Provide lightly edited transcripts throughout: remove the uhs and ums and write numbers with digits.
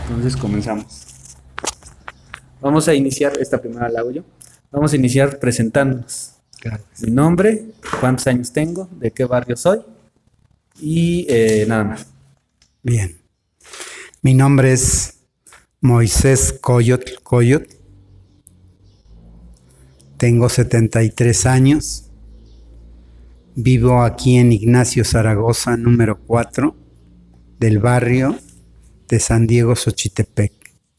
Entonces comenzamos. Vamos a iniciar, esta primera la hago yo. Vamos a iniciar presentándonos. Claro. Mi nombre, cuántos años tengo, de qué barrio soy y nada más. Bien. Mi nombre es Moisés Coyot. Tengo 73 años. Vivo aquí en Ignacio Zaragoza, número 4, del barrio de San Diego, Xochitepec.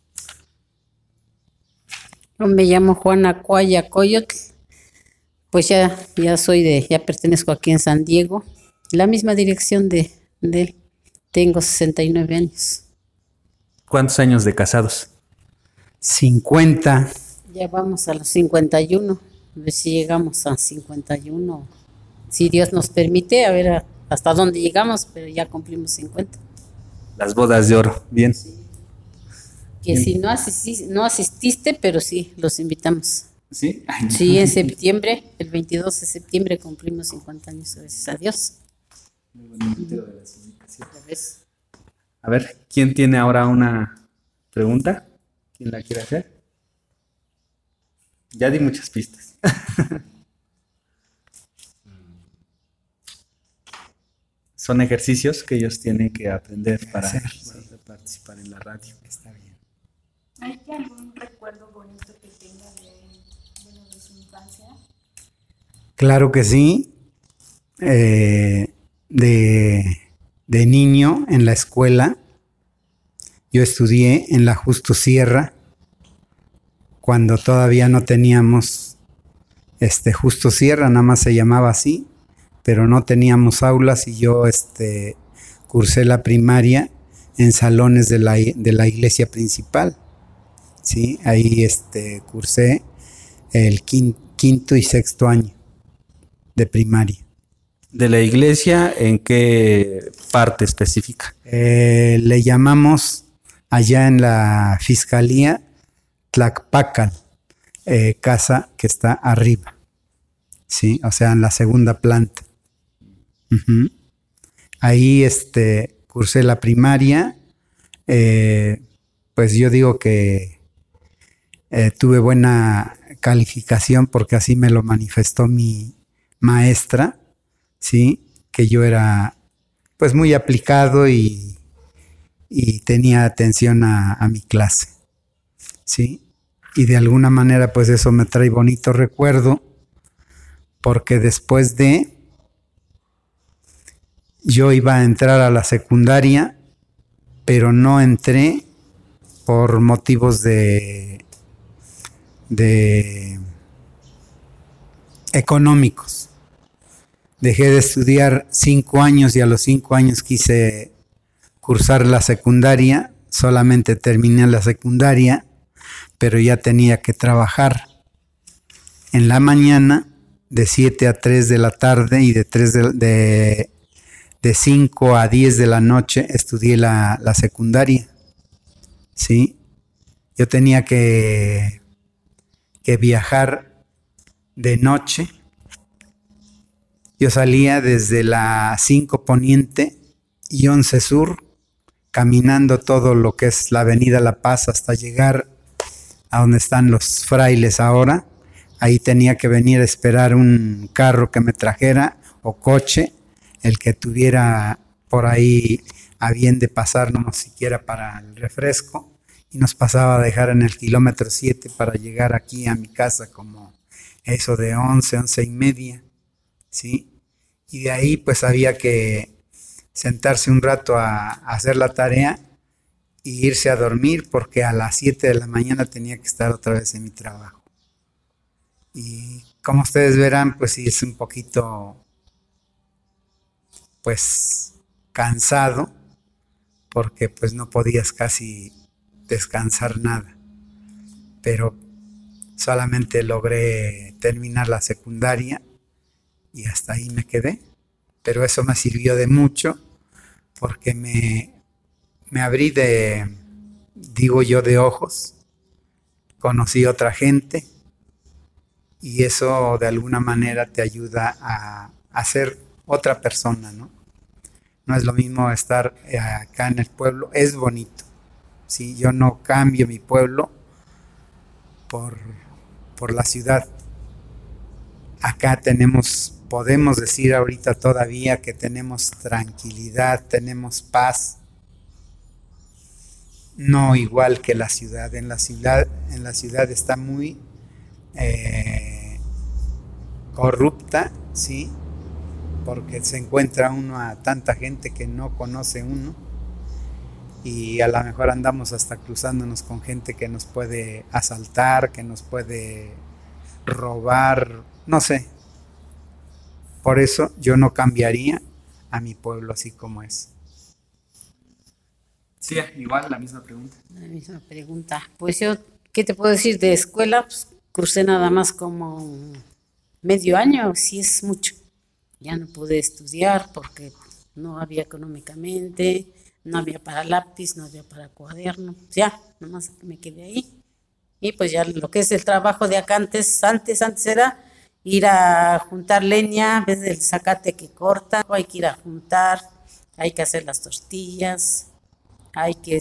Me llamo Juana Cuaya Coyotl. Pues ya pertenezco aquí en San Diego. La misma dirección de él. Tengo 69 años. ¿Cuántos años de casados? 50. Ya vamos a los 51. A ver si llegamos a 51. Si Dios nos permite, a ver hasta dónde llegamos, pero ya cumplimos 50. Las bodas de oro, bien. Que Bien. si no asististe, pero sí, los invitamos. ¿Sí? Sí, en septiembre, el 22 de septiembre cumplimos 50 años, gracias a Dios. ¿Ya ves? A ver, ¿quién tiene ahora una pregunta? ¿Quién la quiere hacer? Ya di muchas pistas. Son ejercicios que ellos tienen que aprender para participar en la radio. Está bien. ¿Hay algún recuerdo bonito que tenga de su infancia? Claro que sí. De niño en la escuela, yo estudié en la Justo Sierra, cuando todavía no teníamos Justo Sierra, nada más se llamaba así, pero no teníamos aulas y yo cursé la primaria en salones de la iglesia principal. Sí, ahí cursé el quinto y sexto año de primaria. ¿De la iglesia en qué parte específica? Le llamamos allá en la fiscalía Tlacpacal, casa que está arriba, sí, o sea, en la segunda planta. Uh-huh. Ahí cursé la primaria, pues yo digo que tuve buena calificación porque así me lo manifestó mi maestra, sí, que yo era pues muy aplicado y tenía atención a mi clase, sí, y de alguna manera pues eso me trae bonito recuerdo porque después yo iba a entrar a la secundaria, pero no entré por motivos de económicos. Dejé de estudiar 5 años y a los 5 años quise cursar la secundaria. Solamente terminé la secundaria, pero ya tenía que trabajar en la mañana de 7 a 3 de la tarde y de 5 a 10 de la noche estudié la secundaria. ¿Sí? Yo tenía que viajar de noche. Yo salía desde la 5 Poniente y 11 Sur, caminando todo lo que es la avenida La Paz hasta llegar a donde están los frailes ahora. Ahí tenía que venir a esperar un carro que me trajera o coche, el que tuviera por ahí a bien de pasarnos siquiera para el refresco, y nos pasaba a dejar en el kilómetro 7 para llegar aquí a mi casa como eso de 11 y media. ¿Sí? Y de ahí pues había que sentarse un rato a hacer la tarea y irse a dormir porque a las 7 de la mañana tenía que estar otra vez en mi trabajo. Y como ustedes verán, pues sí es un poquito pues cansado porque pues no podías casi descansar nada. Pero solamente logré terminar la secundaria y hasta ahí me quedé, pero eso me sirvió de mucho porque me abrí digo yo, de ojos, conocí otra gente y eso de alguna manera te ayuda a ser otra persona, ¿no? No es lo mismo estar acá en el pueblo, es bonito, ¿sí? Yo no cambio mi pueblo por, por la ciudad. Acá podemos decir ahorita todavía que tenemos tranquilidad, tenemos paz, no igual que la ciudad. En la ciudad está muy corrupta, ¿sí? Porque se encuentra uno a tanta gente que no conoce uno y a lo mejor andamos hasta cruzándonos con gente que nos puede asaltar, que nos puede robar, no sé. Por eso yo no cambiaría a mi pueblo así como es. Sí, igual la misma pregunta. La misma pregunta. Pues yo, ¿qué te puedo decir de escuela? Pues crucé nada más como medio año, si es mucho. Ya no pude estudiar porque no había económicamente, no había para lápiz, no había para cuaderno. Ya, nomás me quedé ahí. Y pues ya lo que es el trabajo de acá antes era ir a juntar leña, en vez del zacate que corta, hay que ir a juntar, hay que hacer las tortillas, hay que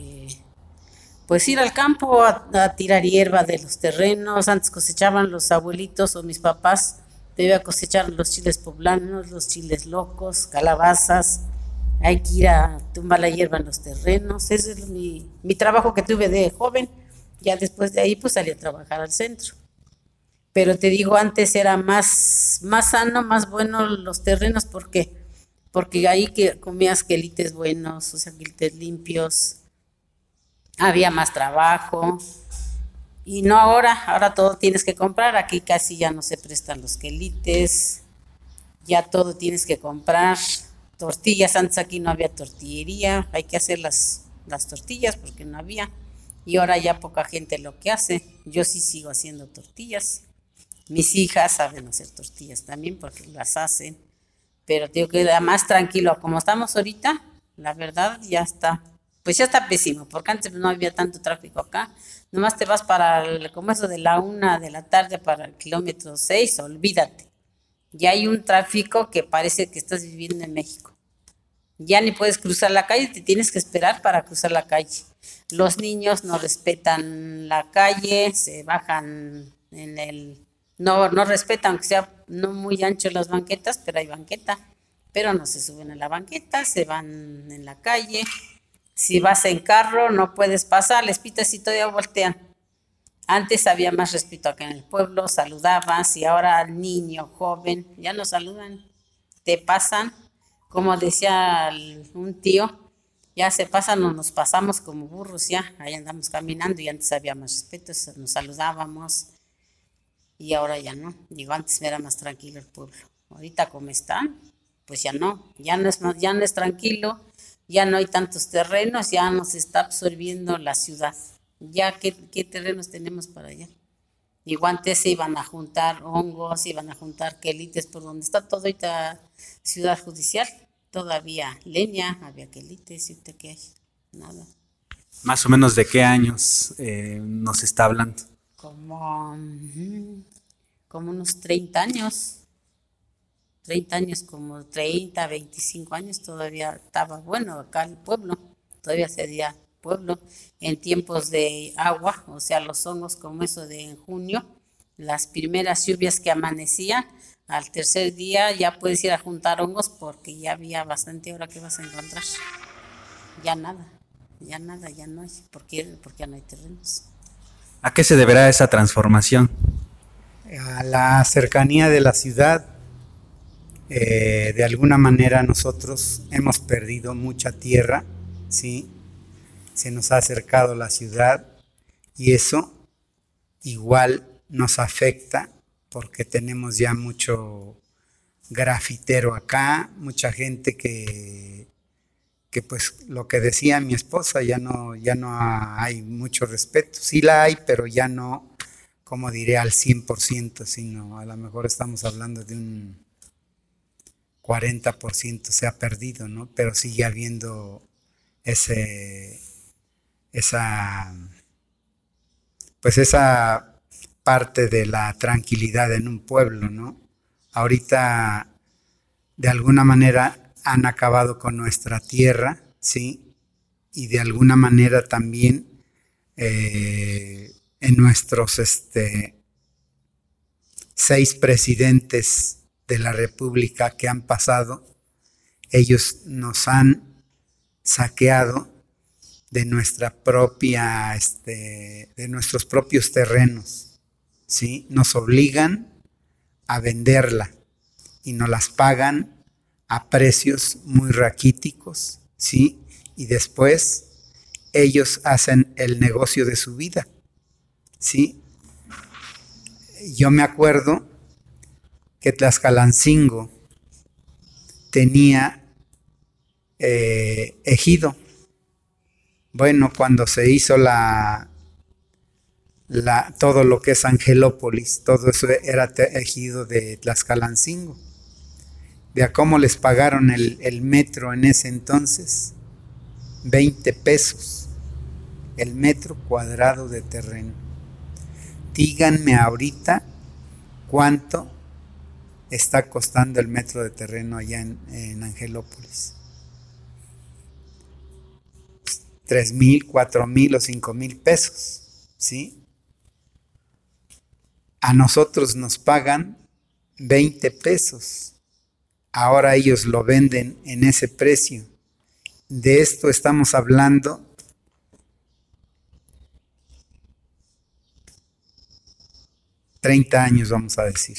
pues ir al campo a tirar hierba de los terrenos. Antes cosechaban los abuelitos o mis papás, debía cosechar los chiles poblanos, los chiles locos, calabazas. Hay que ir a tumbar la hierba en los terrenos. Ese es mi trabajo que tuve de joven. Ya después de ahí pues salí a trabajar al centro. Pero te digo, antes era más sano, más bueno los terrenos. ¿Por qué? Porque ahí que comías quelites buenos, o sea, quelites limpios, había más trabajo. Y no ahora todo tienes que comprar. Aquí casi ya no se prestan los quelites, ya todo tienes que comprar. Tortillas, antes aquí no había tortillería, hay que hacer las tortillas porque no había. Y ahora ya poca gente lo que hace. Yo sí sigo haciendo tortillas. Mis hijas saben hacer tortillas también porque las hacen. Pero digo que era más tranquilo. Como estamos ahorita, la verdad ya está. Pues ya está pésimo, porque antes no había tanto tráfico acá. Nomás te vas como eso de la 1 de la tarde para el kilómetro 6, olvídate. Ya hay un tráfico que parece que estás viviendo en México. Ya ni puedes cruzar la calle, te tienes que esperar para cruzar la calle. Los niños no respetan la calle, se bajan no respetan, aunque sea no muy ancho las banquetas, pero hay banqueta. Pero no se suben a la banqueta, se van en la calle. Si vas en carro, no puedes pasar, les pitas y todavía voltean. Antes había más respeto acá en el pueblo, saludabas, y ahora al niño, joven, ya no saludan, te pasan, como decía un tío, ya se pasan o nos pasamos como burros, ya, ahí andamos caminando, y antes había más respeto, nos saludábamos, y ahora ya no. Digo, antes era más tranquilo el pueblo. Ahorita como están, pues ya no es tranquilo, ya no hay tantos terrenos, ya nos está absorbiendo la ciudad. Ya, ¿qué terrenos tenemos para allá? Igual antes se iban a juntar hongos, iban a juntar quelites por donde está todo ahorita ciudad judicial. Todavía leña, había quelites, y ahorita qué hay, nada. Más o menos de qué años nos está hablando. Como unos 30 años. 30 años, como 30, 25 años, todavía estaba bueno acá el pueblo, todavía se hacía pueblo. En tiempos de agua, o sea, los hongos como eso de en junio, las primeras lluvias que amanecían, al tercer día ya puedes ir a juntar hongos porque ya había bastante. Ahora que vas a encontrar, ya nada, ya no hay, porque ya no hay terrenos. ¿A qué se deberá esa transformación? A la cercanía de la ciudad. De alguna manera nosotros hemos perdido mucha tierra, ¿sí? Se nos ha acercado la ciudad y eso igual nos afecta porque tenemos ya mucho grafitero acá, mucha gente que pues lo que decía mi esposa, ya no hay mucho respeto. Sí la hay, pero ya no, como diré, al 100%, sino a lo mejor estamos hablando de un 40% se ha perdido, ¿no? Pero sigue habiendo esa parte de la tranquilidad en un pueblo, ¿no? Ahorita, de alguna manera, han acabado con nuestra tierra, ¿sí? y de alguna manera también en nuestros 6 presidentes de la República que han pasado, ellos nos han saqueado de nuestra propia, de nuestros propios terrenos, ¿sí? Nos obligan a venderla y nos las pagan a precios muy raquíticos, ¿sí? Y después ellos hacen el negocio de su vida, ¿sí? Yo me acuerdo que Tlaxcalancingo tenía ejido. Bueno, cuando se hizo todo lo que es Angelópolis, todo eso era ejido de Tlaxcalancingo. Vea cómo les pagaron el metro en ese entonces, 20 pesos, el metro cuadrado de terreno. Díganme ahorita cuánto está costando el metro de terreno allá en Angelópolis. 3,000, 4,000 o 5,000 pesos, ¿sí? A nosotros nos pagan 20 pesos. Ahora ellos lo venden en ese precio. De esto estamos hablando $30 años, vamos a decir.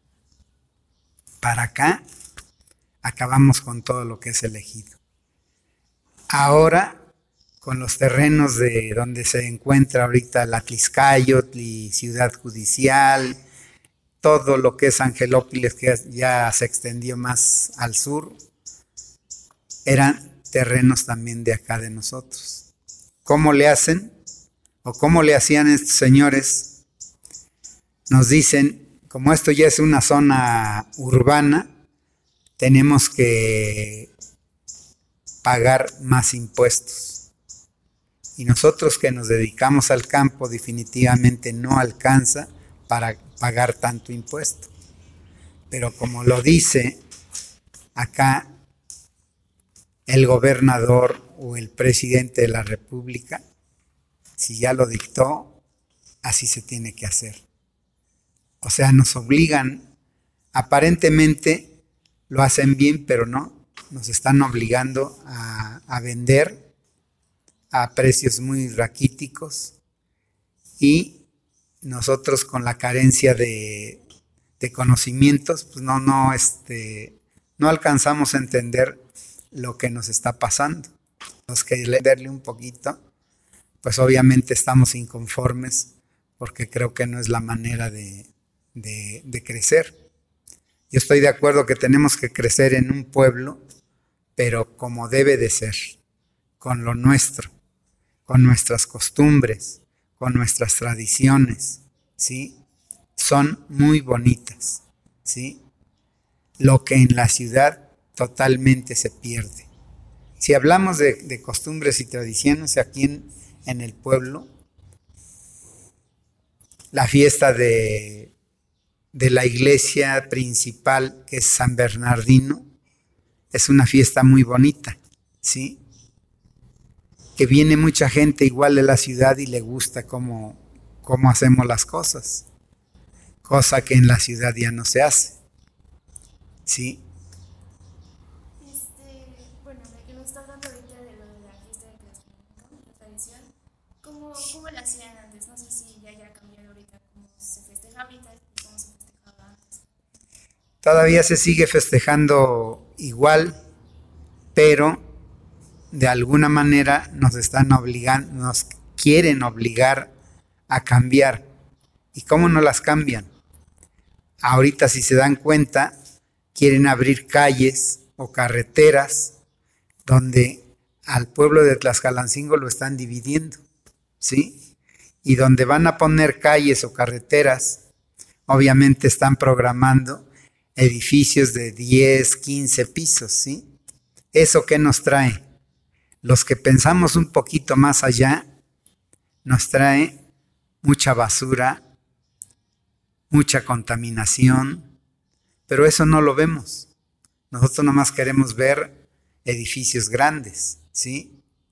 Para acá acabamos con todo lo que es el ejido. Ahora, con los terrenos de donde se encuentra ahorita la Atlixcáyotl y Ciudad Judicial, todo lo que es Angelópolis, que ya se extendió más al sur, eran terrenos también de acá de nosotros. ¿Cómo le hacen? ¿O cómo le hacían estos señores? Nos dicen, como esto ya es una zona urbana, tenemos que pagar más impuestos. Y nosotros que nos dedicamos al campo definitivamente no alcanza para pagar tanto impuesto. Pero como lo dice acá el gobernador o el presidente de la República, si ya lo dictó, así se tiene que hacer. O sea, nos obligan, aparentemente lo hacen bien, pero no, nos están obligando a vender a precios muy raquíticos y nosotros con la carencia de conocimientos, pues no alcanzamos a entender lo que nos está pasando. Los que leerle un poquito, pues obviamente estamos inconformes porque creo que no es la manera de crecer. Yo estoy de acuerdo que tenemos que crecer en un pueblo, pero como debe de ser, con lo nuestro, con nuestras costumbres, con nuestras tradiciones, ¿sí? Son muy bonitas, ¿sí? Lo que en la ciudad totalmente se pierde. Si hablamos de costumbres y tradiciones aquí en el pueblo, la fiesta de la iglesia principal, que es San Bernardino, es una fiesta muy bonita, ¿sí? Que viene mucha gente igual de la ciudad y le gusta cómo hacemos las cosas, cosa que en la ciudad ya no se hace, ¿sí? Bueno, de que nos estás dando ahorita de lo de la fiesta de Tlaxcalancingo, la tradición, ¿cómo la hacían antes? No sé si ya haya cambiado ahorita cómo se festeja ahorita y cómo se festejaba antes. Todavía se sigue festejando igual, pero de alguna manera nos están obligando, nos quieren obligar a cambiar. ¿Y cómo no las cambian? Ahorita, si se dan cuenta, quieren abrir calles o carreteras donde al pueblo de Tlaxcalancingo lo están dividiendo, ¿sí? Y donde van a poner calles o carreteras, obviamente están programando edificios de 10, 15 pisos, ¿sí? ¿Eso qué nos trae? Los que pensamos un poquito más allá, nos trae mucha basura, mucha contaminación, pero eso no lo vemos. Nosotros nomás queremos ver edificios grandes, ¿sí?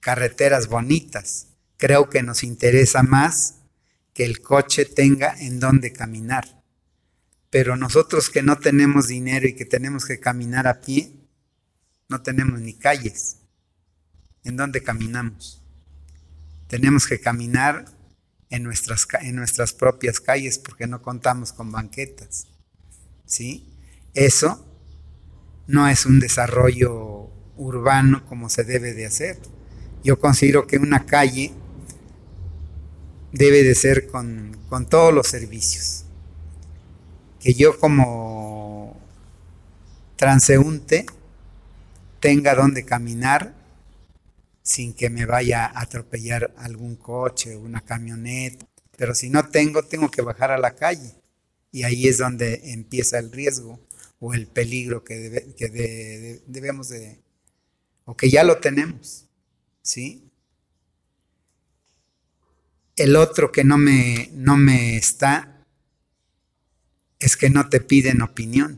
carreteras bonitas. Creo que nos interesa más que el coche tenga en dónde caminar. Pero nosotros que no tenemos dinero y que tenemos que caminar a pie, no tenemos ni calles. ¿En dónde caminamos? Tenemos que caminar en nuestras propias calles porque no contamos con banquetas. ¿Sí? Eso no es un desarrollo urbano como se debe de hacer. Yo considero que una calle debe de ser con todos los servicios. Que yo como transeúnte tenga donde caminar sin que me vaya a atropellar algún coche o una camioneta. Pero si no tengo que bajar a la calle. Y ahí es donde empieza el riesgo o el peligro que debemos de, o que ya lo tenemos, ¿sí? El otro que no me está es que no te piden opinión.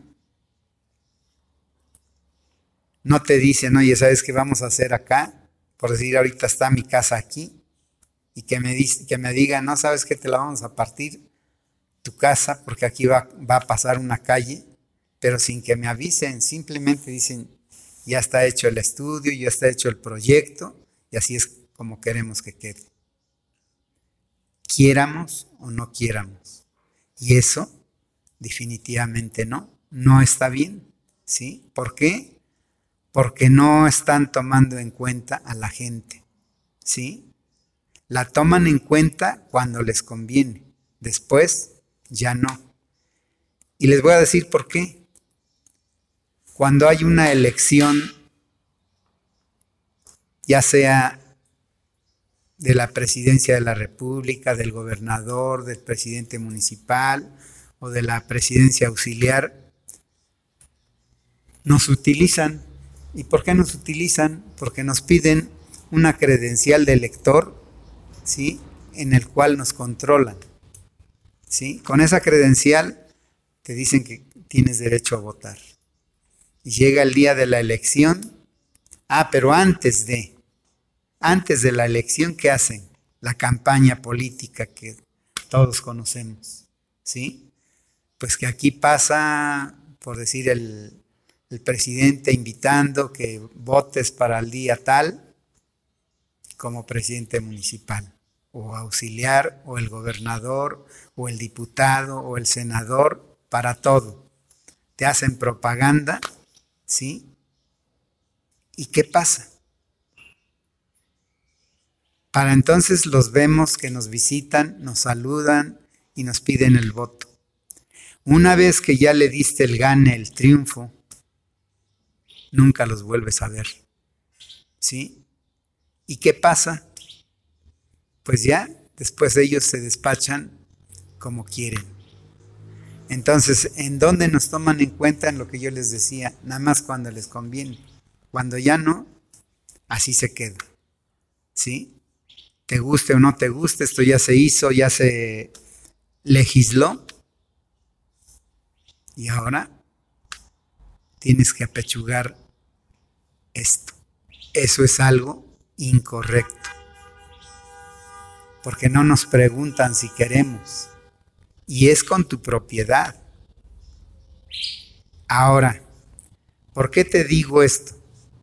No te dicen, oye, ¿sabes qué vamos a hacer acá? Por decir, ahorita está mi casa aquí. Y que me digan, no, ¿sabes qué? Te la vamos a partir tu casa porque aquí va a pasar una calle, pero sin que me avisen, simplemente dicen, ya está hecho el estudio, ya está hecho el proyecto y así es como queremos que quede. Quiéramos o no quiéramos. Y eso definitivamente no está bien, ¿sí? ¿Por qué? Porque no están tomando en cuenta a la gente, ¿sí? La toman en cuenta cuando les conviene, después ya no. Y les voy a decir por qué. Cuando hay una elección, ya sea de la presidencia de la República, del gobernador, del presidente municipal o de la presidencia auxiliar, nos utilizan. ¿Y por qué nos utilizan? Porque nos piden una credencial de elector, ¿sí? En el cual nos controlan. ¿Sí? Con esa credencial te dicen que tienes derecho a votar. Y llega el día de la elección. Pero antes de la elección, ¿qué hacen? La campaña política que todos conocemos. ¿Sí? Pues que aquí pasa, por decir, el presidente invitando que votes para el día tal como presidente municipal, o auxiliar, o el gobernador, o el diputado, o el senador, para todo. Te hacen propaganda, ¿sí? ¿Y qué pasa? Para entonces los vemos que nos visitan, nos saludan y nos piden el voto. Una vez que ya le diste el gane, el triunfo, nunca los vuelves a ver, ¿sí? ¿Y qué pasa? Pues ya, después ellos se despachan como quieren. Entonces, ¿en dónde nos toman en cuenta? En lo que yo les decía, nada más cuando les conviene. Cuando ya no, así se queda, ¿sí? Te guste o no te guste, esto ya se hizo, ya se legisló. Y ahora tienes que apechugar esto. Eso es algo incorrecto. Porque no nos preguntan si queremos. Y es con tu propiedad. Ahora, ¿por qué te digo esto?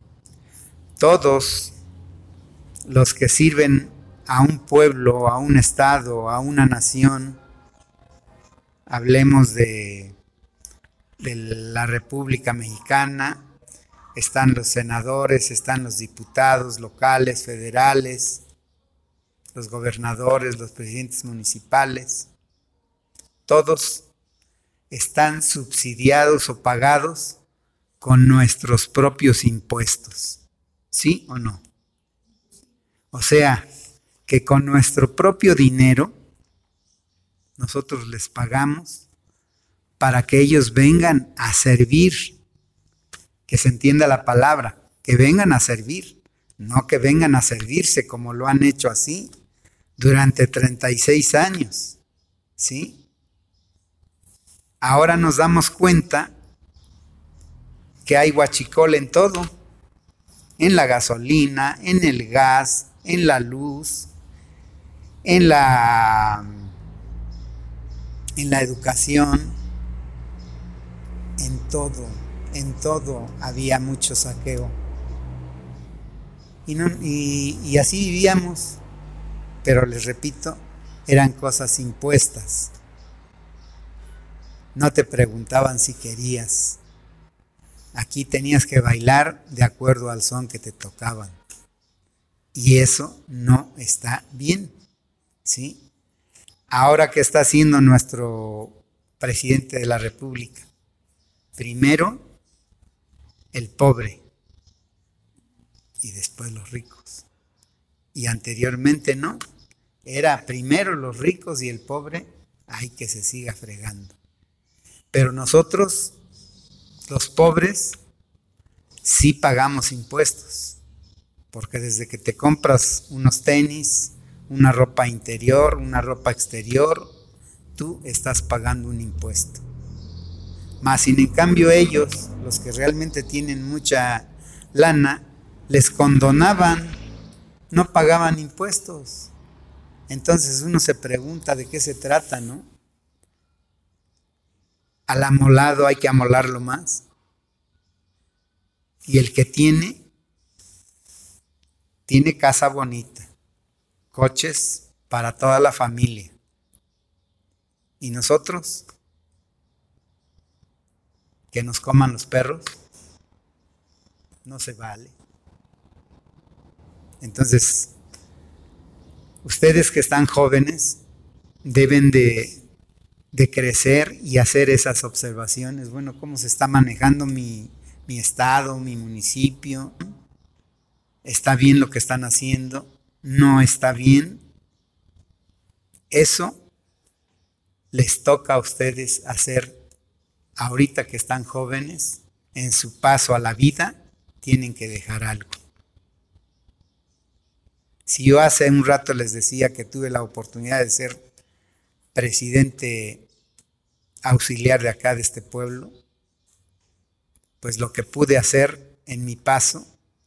Todos los que sirven a un pueblo, a un estado, a una nación, hablemos de la República Mexicana, están los senadores, están los diputados locales, federales, los gobernadores, los presidentes municipales, todos están subsidiados o pagados con nuestros propios impuestos, ¿sí o no? O sea, que con nuestro propio dinero nosotros les pagamos para que ellos vengan a servir, que se entienda la palabra, que vengan a servir, no que vengan a servirse como lo han hecho así durante 36 años, ¿sí? Ahora nos damos cuenta que hay huachicol en todo, en la gasolina, en el gas, en la luz, en la educación, en todo había mucho saqueo. Y así vivíamos, pero les repito, eran cosas impuestas. No te preguntaban si querías. Aquí tenías que bailar de acuerdo al son que te tocaban. Y eso no está bien, ¿sí? Ahora, ¿qué está haciendo nuestro presidente de la República? Primero, el pobre y después los ricos. Y anteriormente no, era primero los ricos y el pobre, hay que se siga fregando. Pero nosotros, los pobres, sí pagamos impuestos, porque desde que te compras unos tenis, una ropa interior, una ropa exterior, tú estás pagando un impuesto. Más sin en cambio ellos, los que realmente tienen mucha lana, les condonaban, no pagaban impuestos. Entonces uno se pregunta de qué se trata, ¿no? Al amolado hay que amolarlo más. Y el que tiene casa bonita, coches para toda la familia. ¿Y nosotros? ¿Que nos coman los perros? No se vale. Entonces, ustedes que están jóvenes deben de crecer y hacer esas observaciones. Bueno, ¿cómo se está manejando mi estado, mi municipio? ¿Está bien lo que están haciendo? ¿No está bien? Eso les toca a ustedes hacer ahorita que están jóvenes. En su paso a la vida tienen que dejar algo. Si yo hace un rato les decía que tuve la oportunidad de ser presidente auxiliar de acá, de este pueblo, pues lo que pude hacer en mi paso,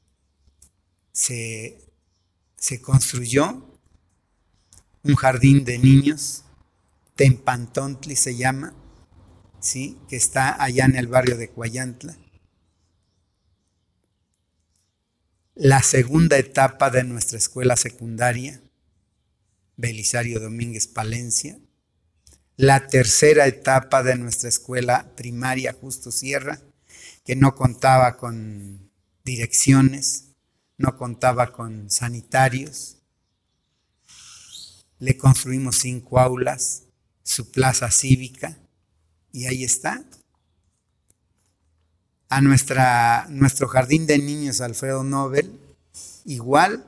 se construyó un jardín de niños, Tempantontli se llama, ¿sí? Que está allá en el barrio de Cuayantla. La segunda etapa de nuestra escuela secundaria, Belisario Domínguez Palencia. La tercera etapa de nuestra escuela primaria, Justo Sierra, que no contaba con direcciones, no contaba con sanitarios. Le construimos 5 aulas, su plaza cívica, y ahí está. A nuestro jardín de niños Alfredo Nobel, igual,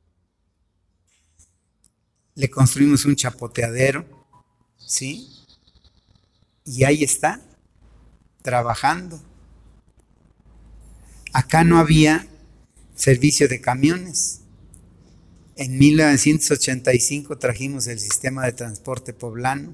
le construimos un chapoteadero, ¿sí? Y ahí está, trabajando. Acá no había servicio de camiones. En 1985 trajimos el sistema de transporte poblano.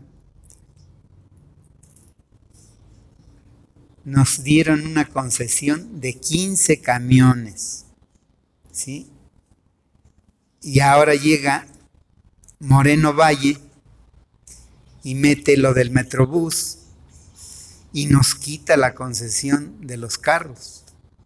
Nos dieron una concesión de 15 camiones, ¿sí? Y ahora llega Moreno Valle y mete lo del Metrobús y nos quita la concesión de los carros.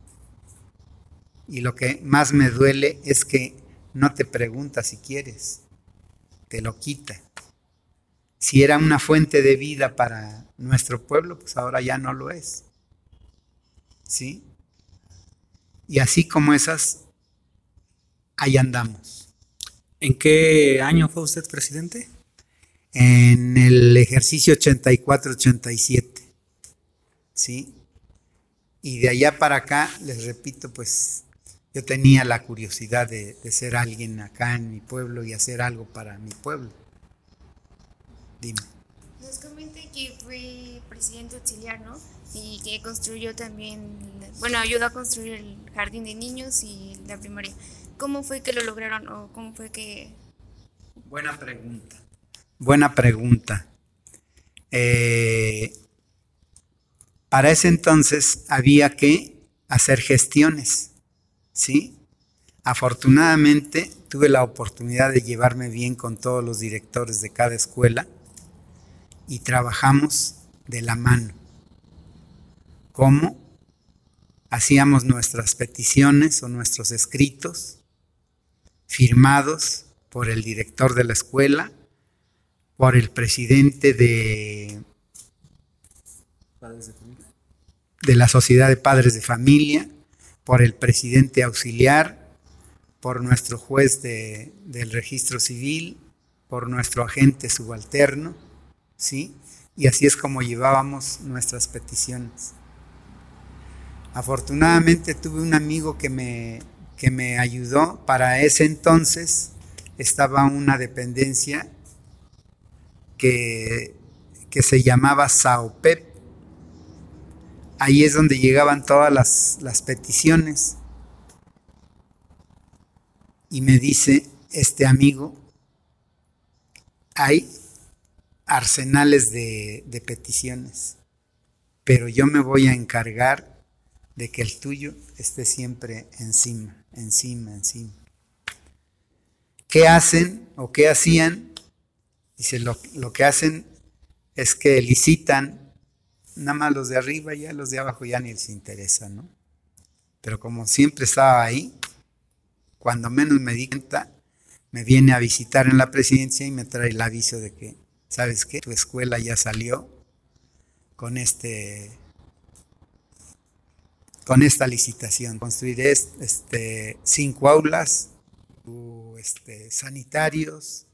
Y lo que más me duele es que no te pregunta si quieres, te lo quita. Si era una fuente de vida para nuestro pueblo, pues ahora ya no lo es, ¿sí? Y así como esas, ahí andamos. ¿En qué año fue usted presidente? En el ejercicio 84-87, ¿sí? Y de allá para acá, les repito, pues yo tenía la curiosidad de ser alguien acá en mi pueblo y hacer algo para mi pueblo. Dime. Nos comenta que fue presidente auxiliar, ¿no? Y que construyó también, bueno, ayudó a construir el jardín de niños y la primaria. ¿Cómo fue que lo lograron o cómo fue que...? Buena pregunta. Para ese entonces había que hacer gestiones, ¿sí? Afortunadamente tuve la oportunidad de llevarme bien con todos los directores de cada escuela y trabajamos de la mano. ¿Cómo? Hacíamos nuestras peticiones o nuestros escritos firmados por el director de la escuela, por el presidente de la Sociedad de Padres de Familia, por el presidente auxiliar, por nuestro juez del registro civil, por nuestro agente subalterno, ¿sí? Y así es como llevábamos nuestras peticiones. Afortunadamente tuve un amigo que me ayudó. Para ese entonces estaba una dependencia que se llamaba SAOPEP. Ahí es donde llegaban todas las peticiones. Y me dice este amigo, hay arsenales de peticiones, pero yo me voy a encargar de que el tuyo esté siempre encima. ¿Qué hacen o qué hacían? Dice, lo que hacen es que licitan, nada más los de arriba, ya los de abajo ya ni les interesa, ¿no? Pero como siempre estaba ahí, cuando menos me di cuenta, me viene a visitar en la presidencia y me trae el aviso de que, ¿sabes qué? Tu escuela ya salió con esta licitación. Construiré 5 aulas, sanitarios,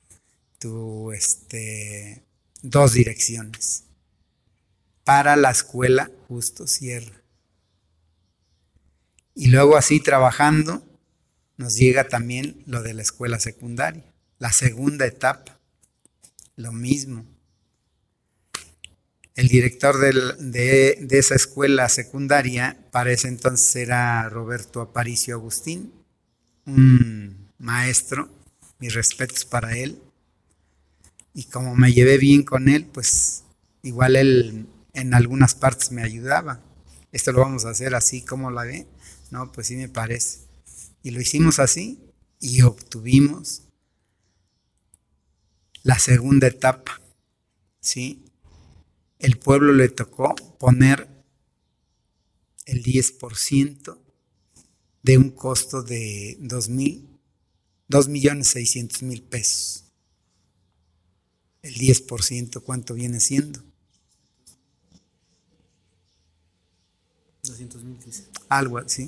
2 direcciones. Para la escuela justo cierra. Y luego así trabajando nos llega también lo de la escuela secundaria. La segunda etapa, lo mismo. El director de esa escuela secundaria para ese entonces era Roberto Aparicio Agustín, un maestro, mis respetos para él. Y como me llevé bien con él, pues igual él en algunas partes me ayudaba. Esto lo vamos a hacer así, ¿cómo la ve? No, pues sí me parece. Y lo hicimos así y obtuvimos la segunda etapa, ¿sí? El pueblo le tocó poner el 10% de un costo de 2.600.000 pesos. El 10%, ¿cuánto viene siendo? 200,000, dice. Algo así.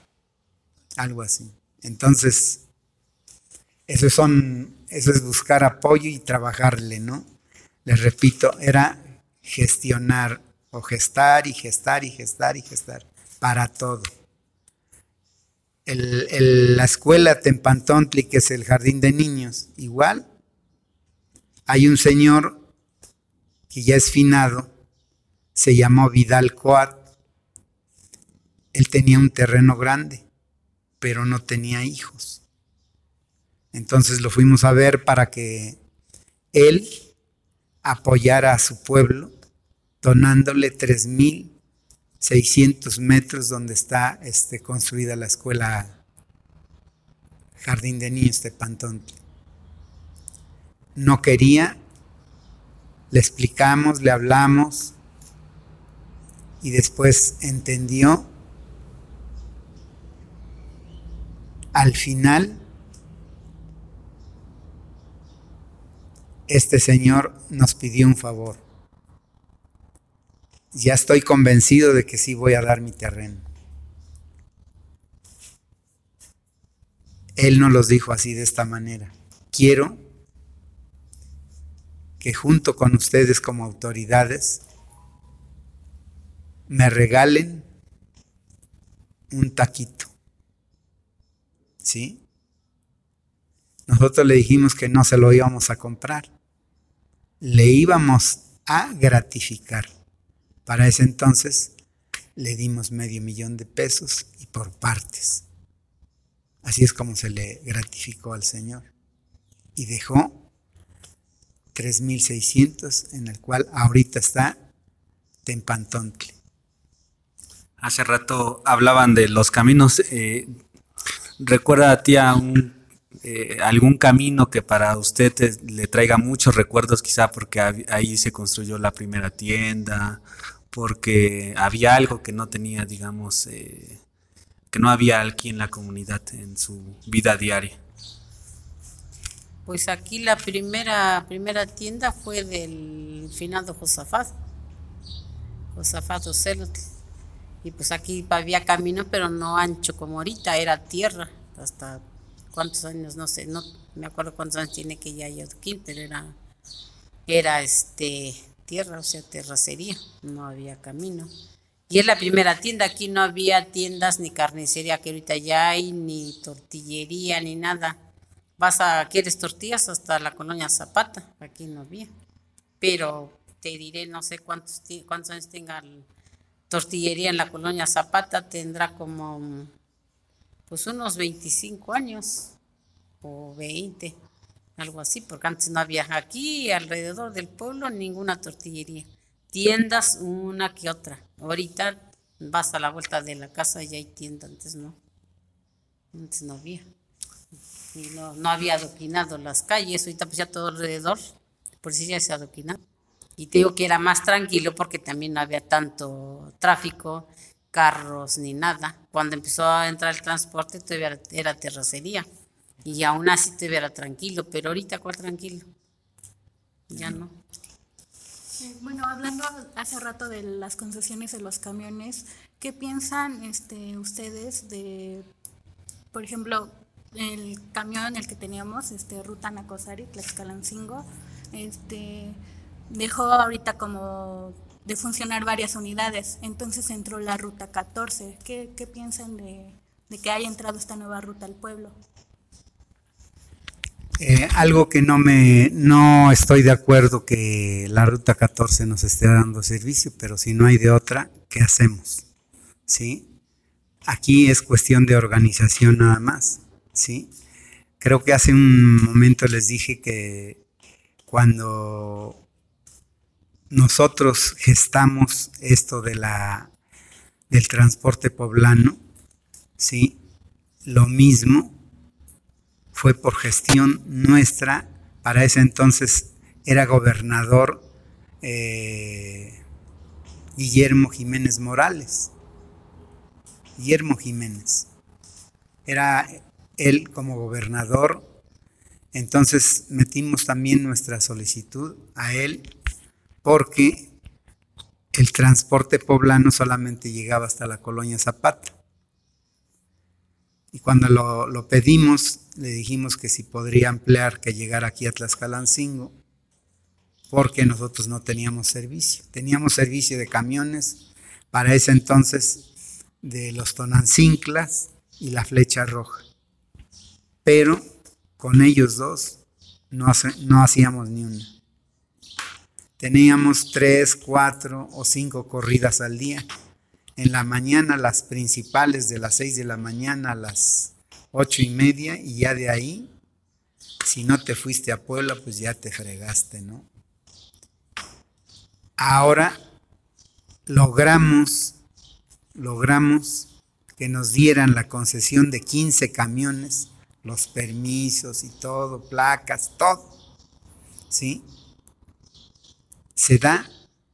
Entonces, eso es buscar apoyo y trabajarle, ¿no? Les repito, era gestionar o gestar para todo. La escuela Tempantontli, que es el jardín de niños, igual. Hay un señor que ya es finado, se llamó Vidal Coat. Él tenía un terreno grande, pero no tenía hijos. Entonces lo fuimos a ver para que él apoyara a su pueblo, donándole 3.600 metros donde está construida la escuela Jardín de Niños Tempantontli. No quería, le explicamos, le hablamos y después entendió. Al final, este señor nos pidió un favor. Ya estoy convencido de que sí voy a dar mi terreno. Él nos los dijo así, de esta manera. Quiero que junto con ustedes como autoridades me regalen un taquito. ¿Sí? Nosotros le dijimos que no se lo íbamos a comprar. Le íbamos a gratificar. Para ese entonces le dimos $500,000 pesos y por partes. Así es como se le gratificó al Señor. Y dejó 3.600, en el cual ahorita está Tempantontli. Hace rato hablaban de los caminos. recuerda, tía, algún camino que para usted le traiga muchos recuerdos, quizá porque ahí se construyó la primera tienda, porque había algo que no tenía, digamos, que no había aquí en la comunidad en su vida diaria. Pues aquí la primera tienda fue del finado Josafat Ocelotl. Y pues aquí había camino, pero no ancho como ahorita, era tierra. Hasta cuántos años, no sé, no me acuerdo cuántos años tiene que ya Yodoquín, pero era tierra, o sea, terracería, no había camino. Y es la primera tienda, aquí no había tiendas ni carnicería, que ahorita ya hay, ni tortillería, ni nada. ¿Quieres tortillas? Hasta la colonia Zapata, aquí no había. Pero te diré, no sé cuántos años tenga tortillería en la colonia Zapata, tendrá como pues unos 25 años o 20, algo así, porque antes no había aquí alrededor del pueblo ninguna tortillería. Tiendas una que otra. Ahorita vas a la vuelta de la casa y hay tienda, antes no había. Y no había adoquinado las calles, ahorita pues ya todo alrededor, por si ya se ha adoquinado. Y te digo que era más tranquilo porque también no había tanto tráfico, carros ni nada. Cuando empezó a entrar el transporte todavía era terracería y aún así todavía era tranquilo, pero ahorita ¿cuál tranquilo? Ya no. Bueno, hablando hace rato de las concesiones de los camiones, ¿qué piensan ustedes de, por ejemplo, el camión el que teníamos, Ruta Nacosari, Tlaxcalancingo, dejó ahorita como de funcionar varias unidades, entonces entró la Ruta 14. ¿Qué piensan de que haya entrado esta nueva ruta al pueblo? Algo que no estoy de acuerdo que la Ruta 14 nos esté dando servicio, pero si no hay de otra, ¿qué hacemos? ¿Sí? Aquí es cuestión de organización nada más, ¿sí? Creo que hace un momento les dije que cuando nosotros gestamos esto del transporte poblano, ¿sí? Lo mismo fue por gestión nuestra. Para ese entonces era gobernador Guillermo Jiménez Morales. Guillermo Jiménez. Era él como gobernador. Entonces metimos también nuestra solicitud a él porque el transporte poblano solamente llegaba hasta la colonia Zapata. Y cuando lo pedimos, le dijimos que si podría ampliar, que llegara aquí a Tlaxcalancingo, porque nosotros no teníamos servicio. Teníamos servicio de camiones para ese entonces de los Tonanциnclas y la Flecha Roja. Pero con ellos dos no hacíamos ni una. Teníamos 3, 4 o 5 corridas al día. En la mañana las principales de las 6 de la mañana a las 8:30 y ya de ahí, si no te fuiste a Puebla, pues ya te fregaste, ¿no? Ahora logramos que nos dieran la concesión de 15 camiones, los permisos y todo, placas, todo, ¿sí? Se da.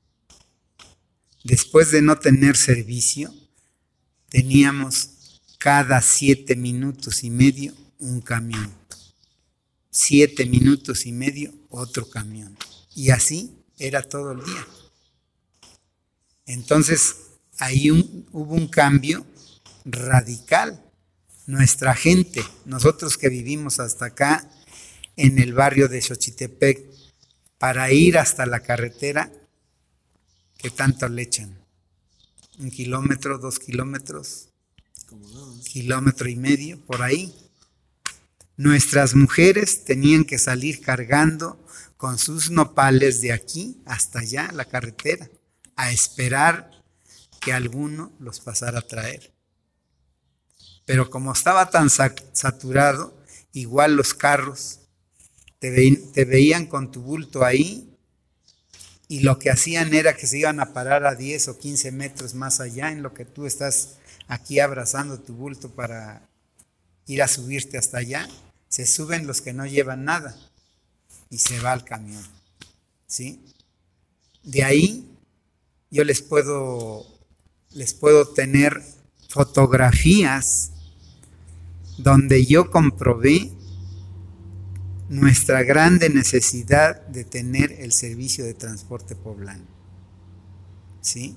Después de no tener servicio, teníamos cada 7 minutos y medio un camión. 7 minutos y medio otro camión. Y así era todo el día. Entonces, ahí hubo un cambio radical. Nuestra gente, nosotros que vivimos hasta acá, en el barrio de Xochitepec, para ir hasta la carretera, ¿qué tanto le echan? 1 kilómetro, 2 kilómetros, kilómetro y medio, por ahí. Nuestras mujeres tenían que salir cargando con sus nopales de aquí hasta allá, la carretera, a esperar que alguno los pasara a traer. Pero como estaba tan saturado, igual los carros te veían con tu bulto ahí, y lo que hacían era que se iban a parar a 10 o 15 metros más allá, en lo que tú estás aquí abrazando tu bulto para ir a subirte hasta allá, se suben los que no llevan nada y se va al camión, ¿sí? De ahí yo les puedo tener fotografías donde yo comprobé nuestra grande necesidad de tener el servicio de transporte poblano, ¿sí?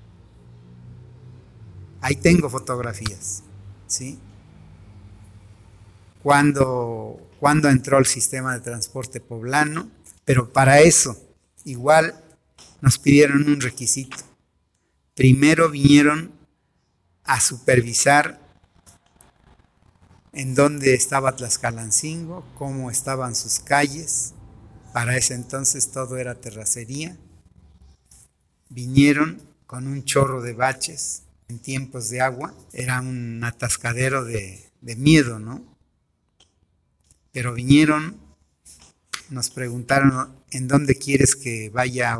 Ahí tengo fotografías, ¿sí? Cuando entró el sistema de transporte poblano, pero para eso igual nos pidieron un requisito. Primero vinieron a supervisar en dónde estaba Tlaxcalancingo, cómo estaban sus calles. Para ese entonces todo era terracería. Vinieron con un chorro de baches en tiempos de agua. Era un atascadero de miedo, ¿no? Pero vinieron, nos preguntaron en dónde quieres que vaya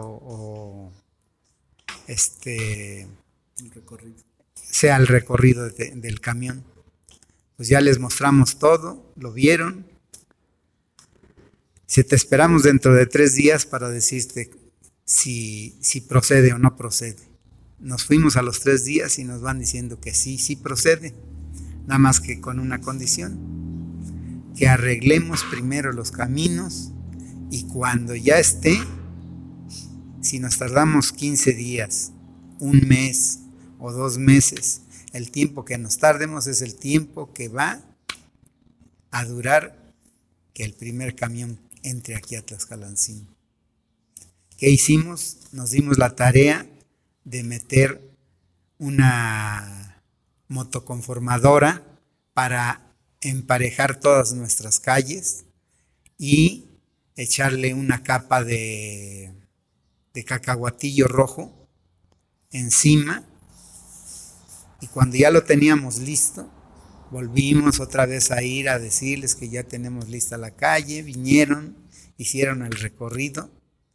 El recorrido. sea el recorrido del camión. Pues ya les mostramos todo, lo vieron. Si te esperamos dentro de 3 días para decirte si procede o no procede. Nos fuimos a los 3 días y nos van diciendo que sí procede, nada más que con una condición, que arreglemos primero los caminos y cuando ya esté, si nos tardamos 15 días, 1 mes o 2 meses, el tiempo que nos tardemos es el tiempo que va a durar que el primer camión entre aquí a Tlaxcalancingo. ¿Qué hicimos? Nos dimos la tarea de meter una motoconformadora para emparejar todas nuestras calles y echarle una capa de cacahuatillo rojo encima. Y cuando ya lo teníamos listo, volvimos otra vez a ir a decirles que ya tenemos lista la calle. Vinieron, hicieron el recorrido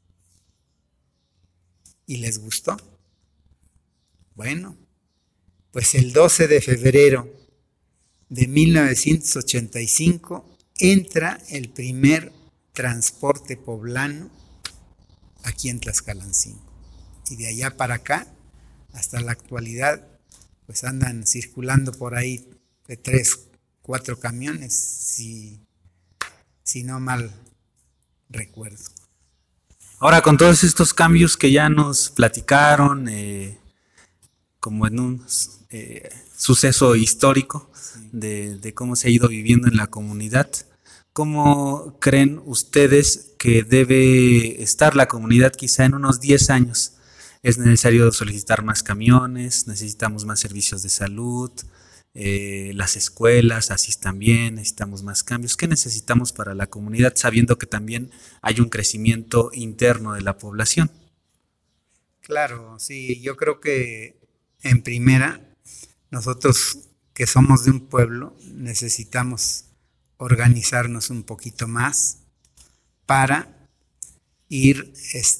y les gustó. Bueno, pues el 12 de febrero de 1985 entra el primer transporte poblano aquí en Tlaxcalancingo. Y de allá para acá, hasta la actualidad, pues andan circulando por ahí de 3, 4 camiones, si no mal recuerdo. Ahora, con todos estos cambios que ya nos platicaron, como en un suceso histórico de cómo se ha ido viviendo en la comunidad, ¿cómo creen ustedes que debe estar la comunidad quizá en unos 10 años? ¿Es necesario solicitar más camiones? ¿Necesitamos más servicios de salud? Las escuelas, así también, necesitamos más cambios. ¿Qué necesitamos para la comunidad, sabiendo que también hay un crecimiento interno de la población? Claro, sí, yo creo que en primera, nosotros que somos de un pueblo, necesitamos organizarnos un poquito más para ir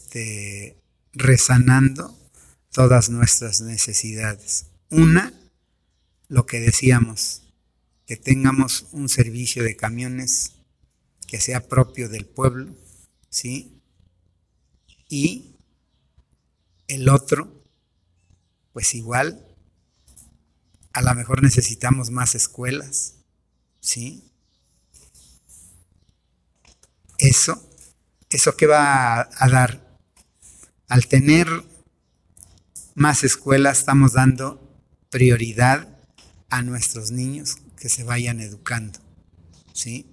resanando todas nuestras necesidades. Una, lo que decíamos, que tengamos un servicio de camiones que sea propio del pueblo, ¿sí? Y el otro, pues igual, a lo mejor necesitamos más escuelas, ¿sí? ¿Eso qué va a dar? Al tener más escuelas, estamos dando prioridad a nuestros niños que se vayan educando, ¿sí?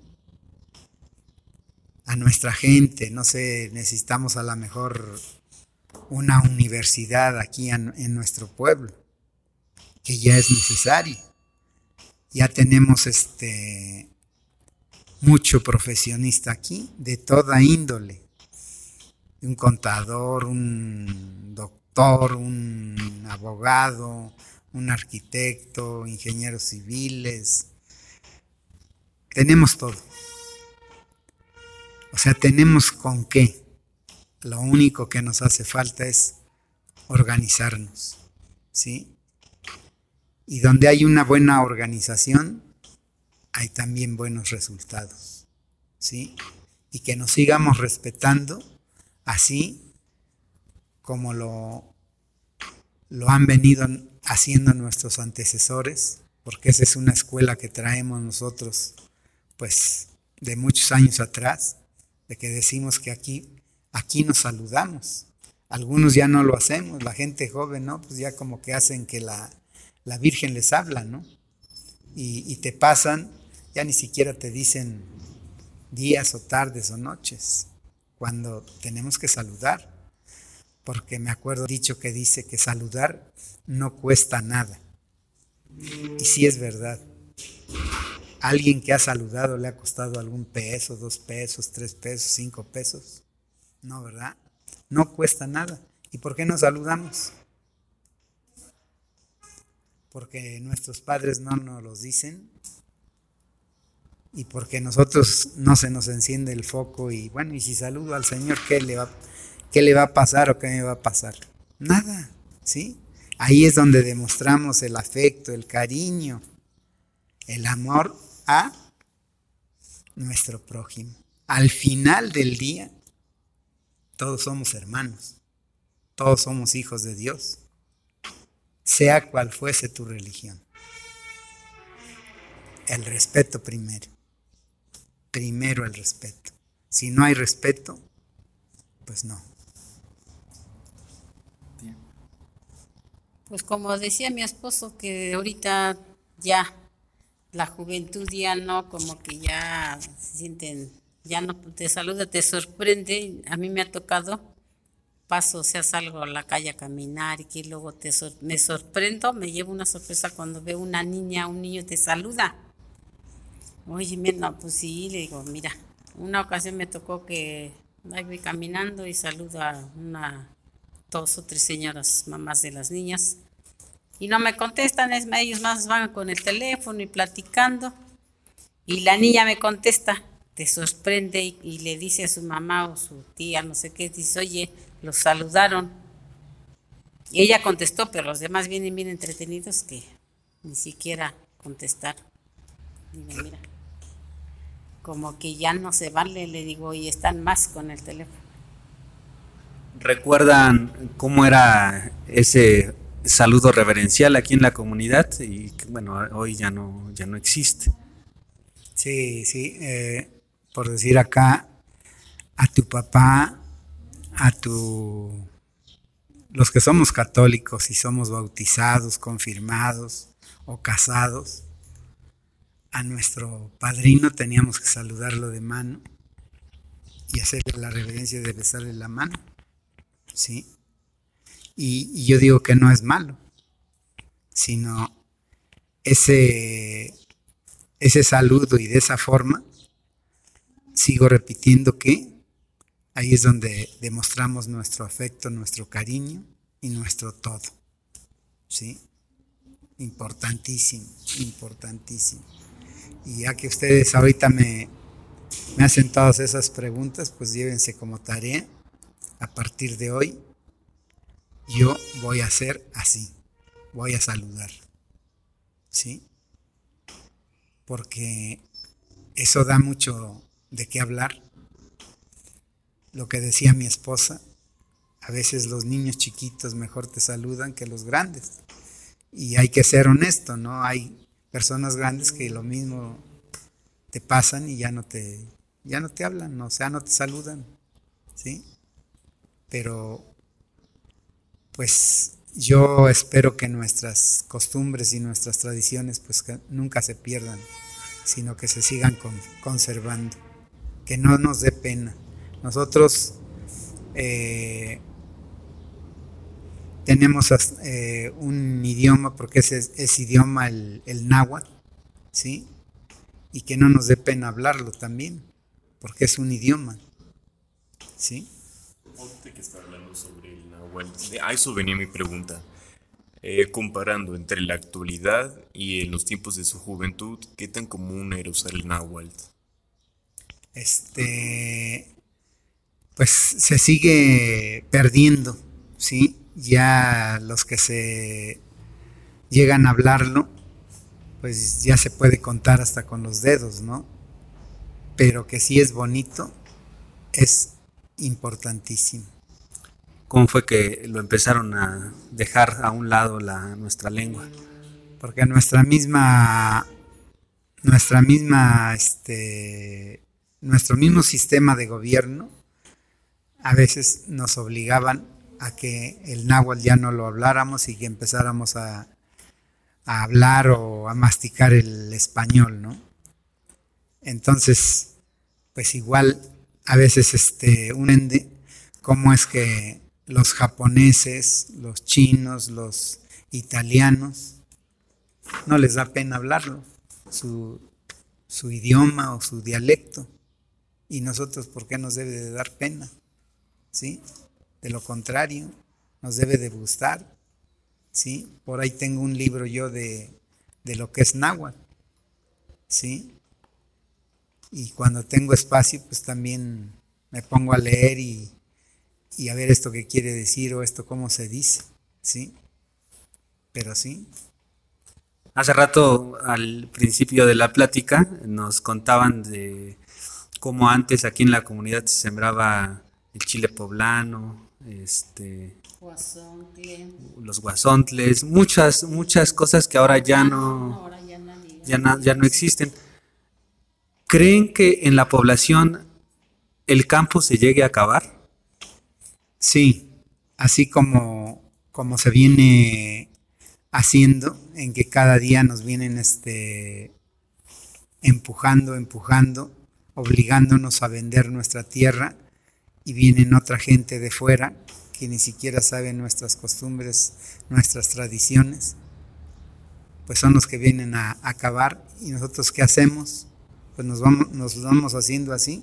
A nuestra gente, no sé, necesitamos a lo mejor una universidad aquí en nuestro pueblo, que ya es necesario. Ya tenemos mucho profesionista aquí, de toda índole. Un contador, un doctor, un abogado, un arquitecto, ingenieros civiles. Tenemos todo. O sea, tenemos con qué. Lo único que nos hace falta es organizarnos, ¿sí? Y donde hay una buena organización, hay también buenos resultados, ¿sí? Y que nos sigamos respetando así como lo han venido haciendo nuestros antecesores, porque esa es una escuela que traemos nosotros, pues, de muchos años atrás, de que decimos que aquí nos saludamos. Algunos ya no lo hacemos, la gente joven, ¿no? Pues ya como que hacen que la Virgen les habla, ¿no? Y te pasan, ya ni siquiera te dicen días o tardes o noches, cuando tenemos que saludar, porque me acuerdo dicho que dice que saludar no cuesta nada. Y sí es verdad. ¿Alguien que ha saludado le ha costado algún peso, 2 pesos, 3 pesos, 5 pesos? No, ¿verdad? No cuesta nada. ¿Y por qué no saludamos? Porque nuestros padres no nos los dicen y porque nosotros no se nos enciende el foco y bueno, y si saludo al Señor, ¿qué le va a pasar o qué me va a pasar? Nada, ¿sí? Ahí es donde demostramos el afecto, el cariño, el amor a nuestro prójimo. Al final del día, todos somos hermanos, todos somos hijos de Dios, sea cual fuese tu religión. El respeto primero el respeto. Si no hay respeto, pues no. Pues como decía mi esposo, que ahorita ya la juventud ya no, como que ya se sienten, ya no te saluda, te sorprende. A mí me ha tocado, paso, o sea, salgo a la calle a caminar y que luego me sorprendo, me llevo una sorpresa cuando veo una niña, un niño te saluda. Oye, no, pues sí, le digo, mira, una ocasión me tocó que ahí voy caminando y saludo a 2 o 3 señoras, mamás de las niñas, y no me contestan, ellos más van con el teléfono y platicando, y la niña me contesta, te sorprende y le dice a su mamá o su tía, no sé qué, dice, oye, los saludaron, y ella contestó, pero los demás vienen bien entretenidos que ni siquiera contestaron. Digo, mira, como que ya no se vale, le digo, y están más con el teléfono. ¿Recuerdan cómo era ese saludo reverencial aquí en la comunidad? Y que, bueno, hoy ya no existe. Sí, por decir acá, a tu papá, los que somos católicos y somos bautizados, confirmados o casados, a nuestro padrino teníamos que saludarlo de mano y hacerle la reverencia de besarle la mano, ¿sí? Y yo digo que no es malo, sino ese saludo y de esa forma, sigo repitiendo que ahí es donde demostramos nuestro afecto, nuestro cariño y nuestro todo, ¿sí? Importantísimo. Y ya que ustedes ahorita me hacen todas esas preguntas, pues llévense como tarea. A partir de hoy, yo voy a hacer así, voy a saludar, ¿sí? Porque eso da mucho de qué hablar. Lo que decía mi esposa, a veces los niños chiquitos mejor te saludan que los grandes. Y hay que ser honesto, ¿no? Hay personas grandes que lo mismo te pasan y ya no te hablan, o sea, no te saludan, ¿sí? Pero pues yo espero que nuestras costumbres y nuestras tradiciones pues que nunca se pierdan, sino que se sigan conservando, que no nos dé pena. Nosotros tenemos un idioma, porque ese idioma el náhuatl, ¿sí? Y que no nos dé pena hablarlo también, porque es un idioma, ¿sí? Ahorita que está hablando sobre el náhuatl, a eso venía mi pregunta. Comparando entre la actualidad y en los tiempos de su juventud, ¿qué tan común era usar el náhuatl? Pues se sigue perdiendo, ¿sí? Ya los que se llegan a hablarlo, pues ya se puede contar hasta con los dedos, ¿no? Pero que sí es bonito, es importantísimo. ¿Cómo fue que lo empezaron a dejar a un lado nuestra lengua? Porque nuestro mismo sistema de gobierno a veces nos obligaban a que el náhuatl ya no lo habláramos y que empezáramos a hablar o a masticar el español, ¿no? Entonces, pues igual a veces cómo es que los japoneses, los chinos, los italianos, no les da pena hablarlo, su idioma o su dialecto. Y nosotros, ¿por qué nos debe de dar pena? ¿Sí? De lo contrario, nos debe de gustar. ¿Sí? Por ahí tengo un libro yo de lo que es náhuatl. ¿Sí? Y cuando tengo espacio, pues también me pongo a leer y a ver esto qué quiere decir o esto cómo se dice. ¿Sí? Pero sí. Hace rato, al principio de la plática, nos contaban de cómo antes aquí en la comunidad se sembraba el chile poblano, los guasontles, muchas cosas que ahora ya no existen. ¿Creen que en la población el campo se llegue a acabar? Sí, así como se viene haciendo, en que cada día nos vienen empujando, obligándonos a vender nuestra tierra, y vienen otra gente de fuera que ni siquiera saben nuestras costumbres, nuestras tradiciones, pues son los que vienen a acabar. ¿Y nosotros qué hacemos? Pues nos vamos haciendo así,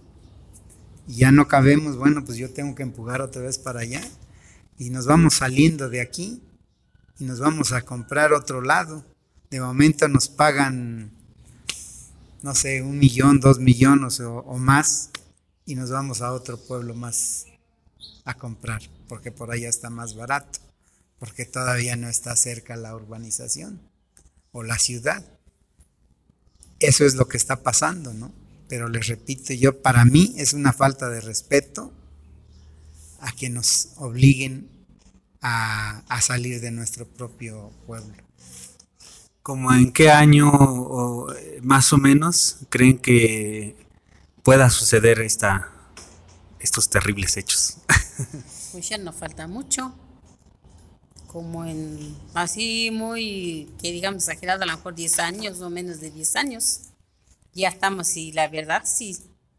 y ya no cabemos. Bueno, pues yo tengo que empujar otra vez para allá, y nos vamos saliendo de aquí y nos vamos a comprar otro lado. De momento nos pagan, no sé, 1 millón, 2 millones o más, y nos vamos a otro pueblo más a comprar, porque por allá está más barato, porque todavía no está cerca la urbanización o la ciudad. Eso es lo que está pasando, ¿no? Pero les repito, para mí es una falta de respeto a que nos obliguen a salir de nuestro propio pueblo. ¿Cómo en qué año o más o menos creen que pueda suceder estos terribles hechos? Pues ya no falta mucho, como así muy, que digamos exagerado, a lo mejor 10 años o menos de 10 años. Ya estamos, y la verdad sí.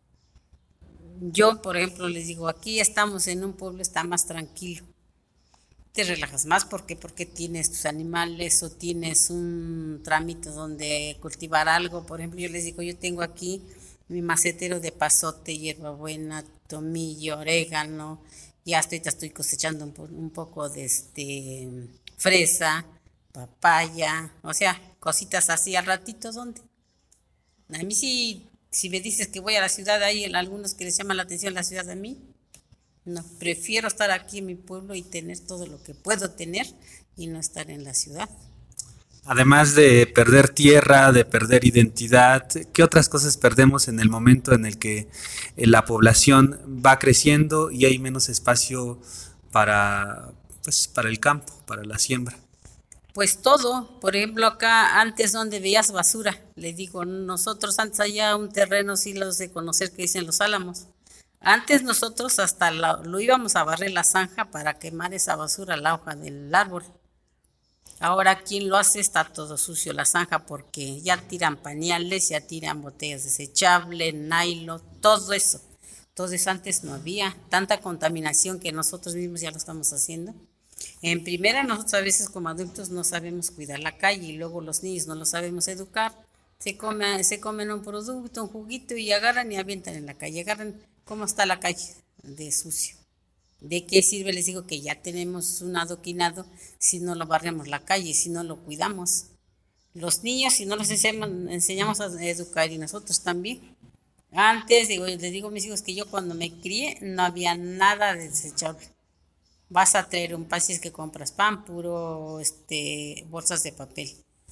Yo, por ejemplo, les digo, aquí estamos en un pueblo, está más tranquilo. Te relajas más porque tienes tus animales o tienes un trámite donde cultivar algo. Por ejemplo, yo les digo, yo tengo aquí mi macetero de pasote, hierbabuena, tomillo, orégano. Ya estoy cosechando un poco de fresa, papaya, o sea, cositas así al ratito. ¿Dónde? A mí sí, si me dices que voy a la ciudad, hay algunos que les llama la atención la ciudad. A mí no, prefiero estar aquí en mi pueblo y tener todo lo que puedo tener y no estar en la ciudad. Además de perder tierra, de perder identidad, ¿qué otras cosas perdemos en el momento en el que la población va creciendo y hay menos espacio para el campo, para la siembra? Pues todo. Por ejemplo, acá antes donde veías basura, les digo, nosotros antes allá un terreno, sí los de conocer, que dicen Los Álamos. Antes nosotros hasta lo íbamos a barrer la zanja para quemar esa basura, la hoja del árbol. Ahora quien lo hace, está todo sucio la zanja, porque ya tiran pañales, ya tiran botellas desechables, nylon, todo eso. Entonces antes no había tanta contaminación, que nosotros mismos ya lo estamos haciendo. En primera, nosotros a veces como adultos no sabemos cuidar la calle, y luego los niños no lo sabemos educar. Se comen un producto, un juguito, y agarran y avientan en la calle. Agarran cómo está la calle de sucio. ¿De qué sirve? Les digo que ya tenemos un adoquinado si no lo barremos la calle, si no lo cuidamos. Los niños, si no los enseñamos a educar, y nosotros también. Antes, les digo a mis hijos que yo cuando me crié no había nada de desechable. Vas a traer un pan si es que compras pan, puro bolsas de papel.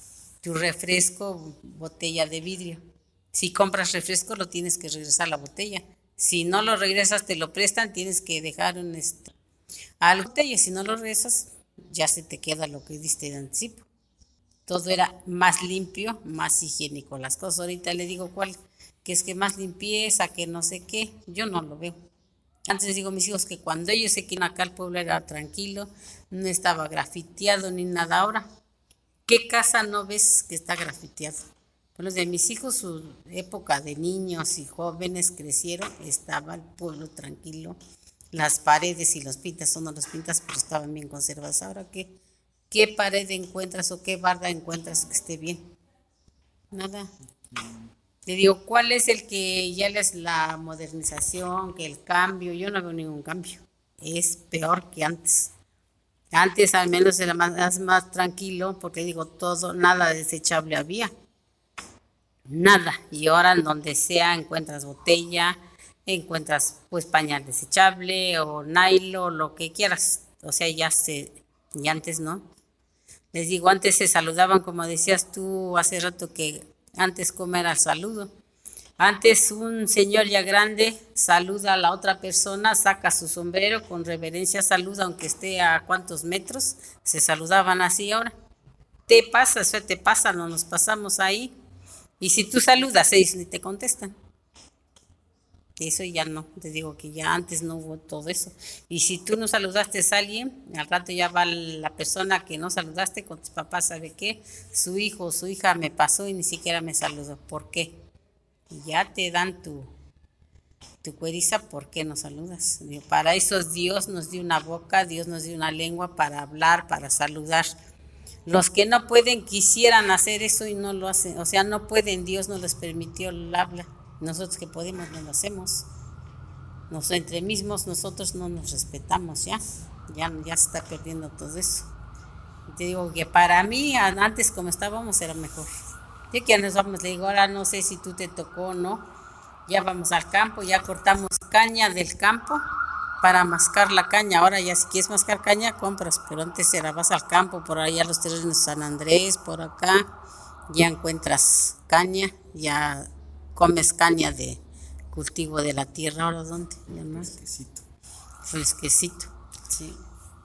tu refresco, botella de vidrio. Si compras refresco, lo tienes que regresar la botella. Si no lo regresas, te lo prestan, tienes que dejar a la botella. Si no lo regresas, ya se te queda lo que diste de anticipo. Todo era más limpio, más higiénico. Las cosas ahorita le digo cuál, que es que más limpieza, que no sé qué, yo no lo veo. Antes les digo a mis hijos que cuando ellos se quedan acá, el pueblo era tranquilo, no estaba grafiteado ni nada. Ahora, ¿qué casa no ves que está grafiteado? Pues los de mis hijos, su época de niños y jóvenes crecieron, estaba el pueblo tranquilo. Las paredes y los pintas, o no los pintas, pero estaban bien conservadas. Ahora, ¿qué pared encuentras o qué barda encuentras que esté bien? Nada. Le digo, ¿cuál es el que ya es la modernización, que el cambio? Yo no veo ningún cambio. Es peor que antes. Antes al menos era más tranquilo, porque digo, nada desechable había. Nada. Y ahora en donde sea encuentras botella, encuentras pues pañal desechable o nylon, lo que quieras. O sea, y antes no. Les digo, antes se saludaban, como decías tú hace rato, que antes como era el saludo. Antes un señor ya grande saluda a la otra persona, saca su sombrero, con reverencia saluda, aunque esté a cuántos metros, se saludaban así. Ahora te pasa, no nos pasamos ahí. Y si tú saludas, ellos ni te contestan. Eso ya no, te digo que ya antes no hubo todo eso. Y si tú no saludaste a alguien, al rato ya va la persona que no saludaste con tus papás, ¿sabe qué? Su hijo o su hija me pasó y ni siquiera me saludó. ¿Por qué? Y ya te dan tu cueriza, ¿por qué no saludas? Digo, para eso Dios nos dio una boca, Dios nos dio una lengua para hablar, para saludar. Los que no pueden quisieran hacer eso y no lo hacen. O sea, no pueden, Dios no les permitió el habla. Nosotros que podemos no lo hacemos. Entre mismos nosotros no nos respetamos ya se está perdiendo todo eso. Y te digo que para mí antes como estábamos era mejor. Ya que nos vamos, le digo, ahora no sé si tú te tocó o no, ya vamos al campo, ya cortamos caña del campo para mascar la caña. Ahora ya si quieres mascar caña compras, pero antes vas al campo, por allá los terrenos de San Andrés, por acá ya encuentras caña, ya comes caña de cultivo de la tierra. ¿Ahora dónde? Fresquecito, sí.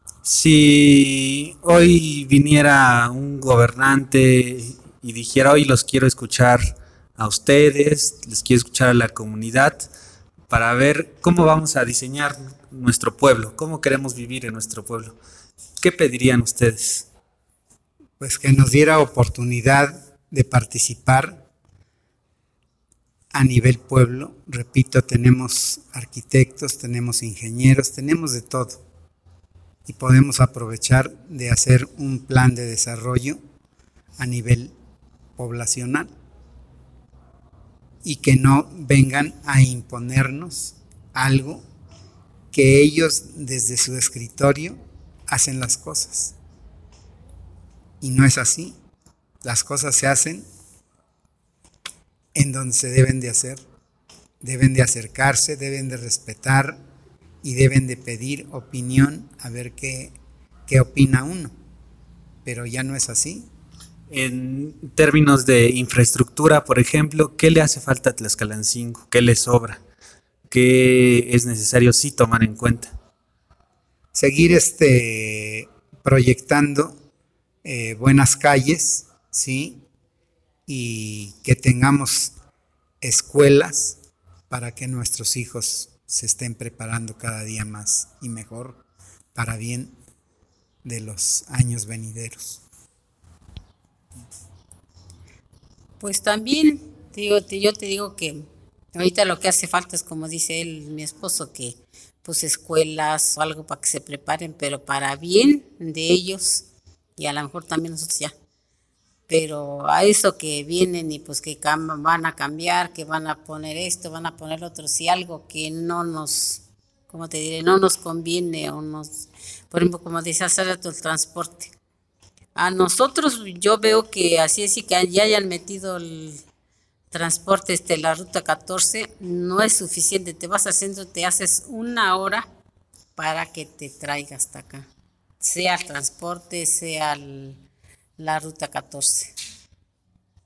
Si hoy viniera un gobernante y dijera, hoy los quiero escuchar a ustedes, les quiero escuchar a la comunidad para ver cómo vamos a diseñar nuestro pueblo, cómo queremos vivir en nuestro pueblo, ¿qué pedirían ustedes? Pues que nos diera oportunidad de participar a nivel pueblo. Repito, tenemos arquitectos, tenemos ingenieros, tenemos de todo. Y podemos aprovechar de hacer un plan de desarrollo a nivel poblacional. Y que no vengan a imponernos algo que ellos desde su escritorio hacen las cosas. Y no es así. Las cosas se hacen en donde se deben de hacer. Deben de acercarse, deben de respetar y deben de pedir opinión a ver qué opina uno. Pero ya no es así. En términos de infraestructura, por ejemplo, ¿qué le hace falta a Tlaxcalancingo? ¿Qué le sobra? ¿Qué es necesario sí tomar en cuenta? Seguir proyectando buenas calles, ¿sí? Y que tengamos escuelas para que nuestros hijos se estén preparando cada día más y mejor para bien de los años venideros. Pues también, yo te digo que ahorita lo que hace falta es, como dice él, mi esposo, que pues escuelas o algo para que se preparen, pero para bien de ellos y a lo mejor también nosotros ya. Pero a eso que vienen y pues que van a cambiar, que van a poner esto, van a poner otro, si algo que no nos, ¿cómo te diré? No nos conviene o por ejemplo, como decía hace rato, el transporte. A nosotros yo veo que así que ya hayan metido el transporte, la ruta 14, no es suficiente. Te haces 1 hora para que te traiga hasta acá. Sea el transporte, sea la ruta 14.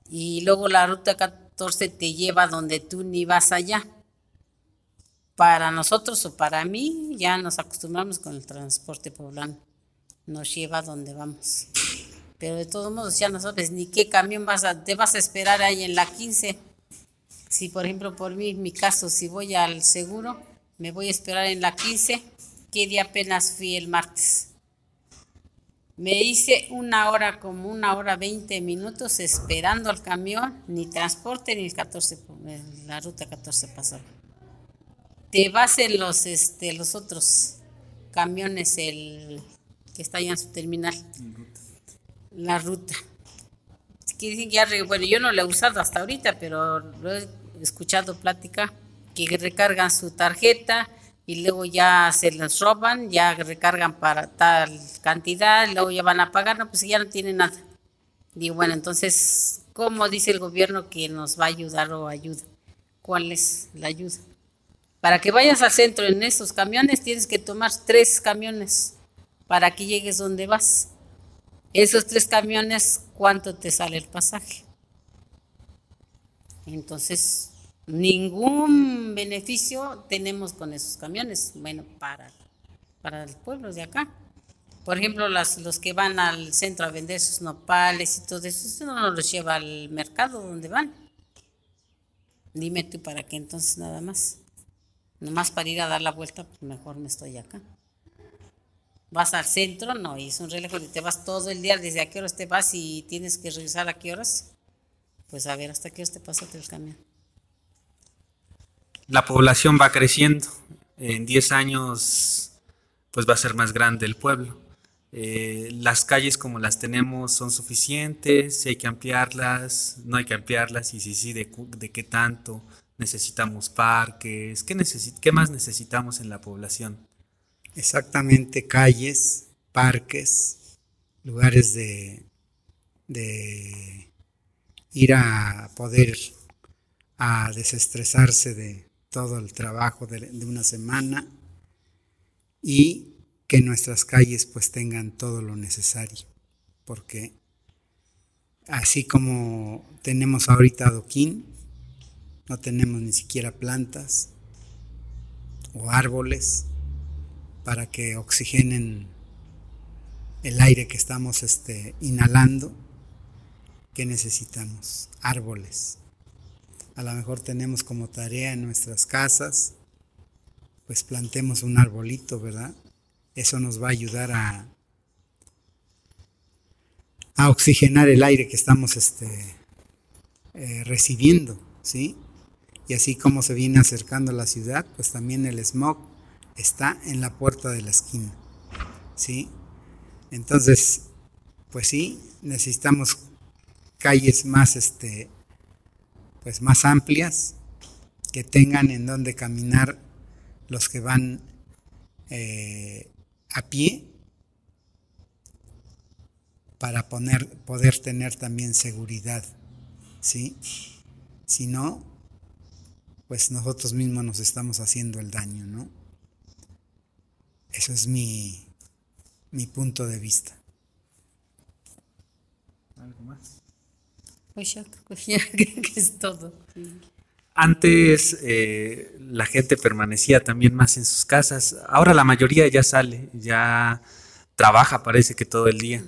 y luego la ruta 14 te lleva donde tú ni vas allá. Para nosotros o para mí ya nos acostumbramos con el transporte poblano, nos lleva donde vamos. Pero de todos modos ya no sabes ni qué camión te vas a esperar ahí en la 15. Si por ejemplo por mí, en mi caso, si voy al seguro, me voy a esperar en la 15, que día apenas fui el martes. Me hice como 1 hora 20 minutos esperando al camión, ni transporte ni el 14, la ruta 14 pasaba. Te vas en los otros camiones, el que está allá en su terminal, la ruta. Que dicen que bueno, yo no lo he usado hasta ahorita, pero lo he escuchado plática, que recargan su tarjeta y luego ya se los roban, ya recargan para tal cantidad, luego ya van a pagar, no, pues ya no tienen nada. Digo, bueno, entonces, ¿cómo dice el gobierno que nos va a ayudar o ayuda? ¿Cuál es la ayuda? Para que vayas al centro en esos camiones tienes que tomar 3 camiones para que llegues donde vas. Esos 3 camiones, ¿cuánto te sale el pasaje? Entonces, ningún beneficio tenemos con esos camiones, bueno, para los pueblos de acá. Por ejemplo, los que van al centro a vender sus nopales y todo eso no los lleva al mercado donde van. Dime tú para qué entonces nada más. Nomás para ir a dar la vuelta, pues mejor me estoy acá. Vas al centro, no, y es un relajo, te vas todo el día, desde a qué horas te vas y tienes que regresar a qué horas. Pues a ver, hasta qué horas te pasa el camión. La población va creciendo. En 10 años, pues va a ser más grande el pueblo. Las calles como las tenemos son suficientes, si hay que ampliarlas, no hay que ampliarlas, y si sí, de qué tanto. Necesitamos parques. ¿Qué más necesitamos en la población? Exactamente, calles, parques, lugares de ir a poder a desestresarse de todo el trabajo de una semana, y que nuestras calles pues tengan todo lo necesario, porque así como tenemos ahorita adoquín, no tenemos ni siquiera plantas o árboles para que oxigenen el aire que estamos inhalando. ¿Qué necesitamos? Árboles. A lo mejor tenemos como tarea en nuestras casas, pues plantemos un arbolito, ¿verdad? Eso nos va a ayudar a oxigenar el aire que estamos recibiendo, ¿sí? Y así como se viene acercando la ciudad, pues también el smog está en la puerta de la esquina, ¿sí? Entonces, pues sí, necesitamos calles más, pues más amplias, que tengan en donde caminar los que van a pie, para poder tener también seguridad, ¿sí? Si no, pues nosotros mismos nos estamos haciendo el daño, ¿no? Eso es mi punto de vista. ¿Algo más? Pues ya creo que es todo. Antes la gente permanecía también más en sus casas. Ahora la mayoría ya sale, ya trabaja, parece que todo el día.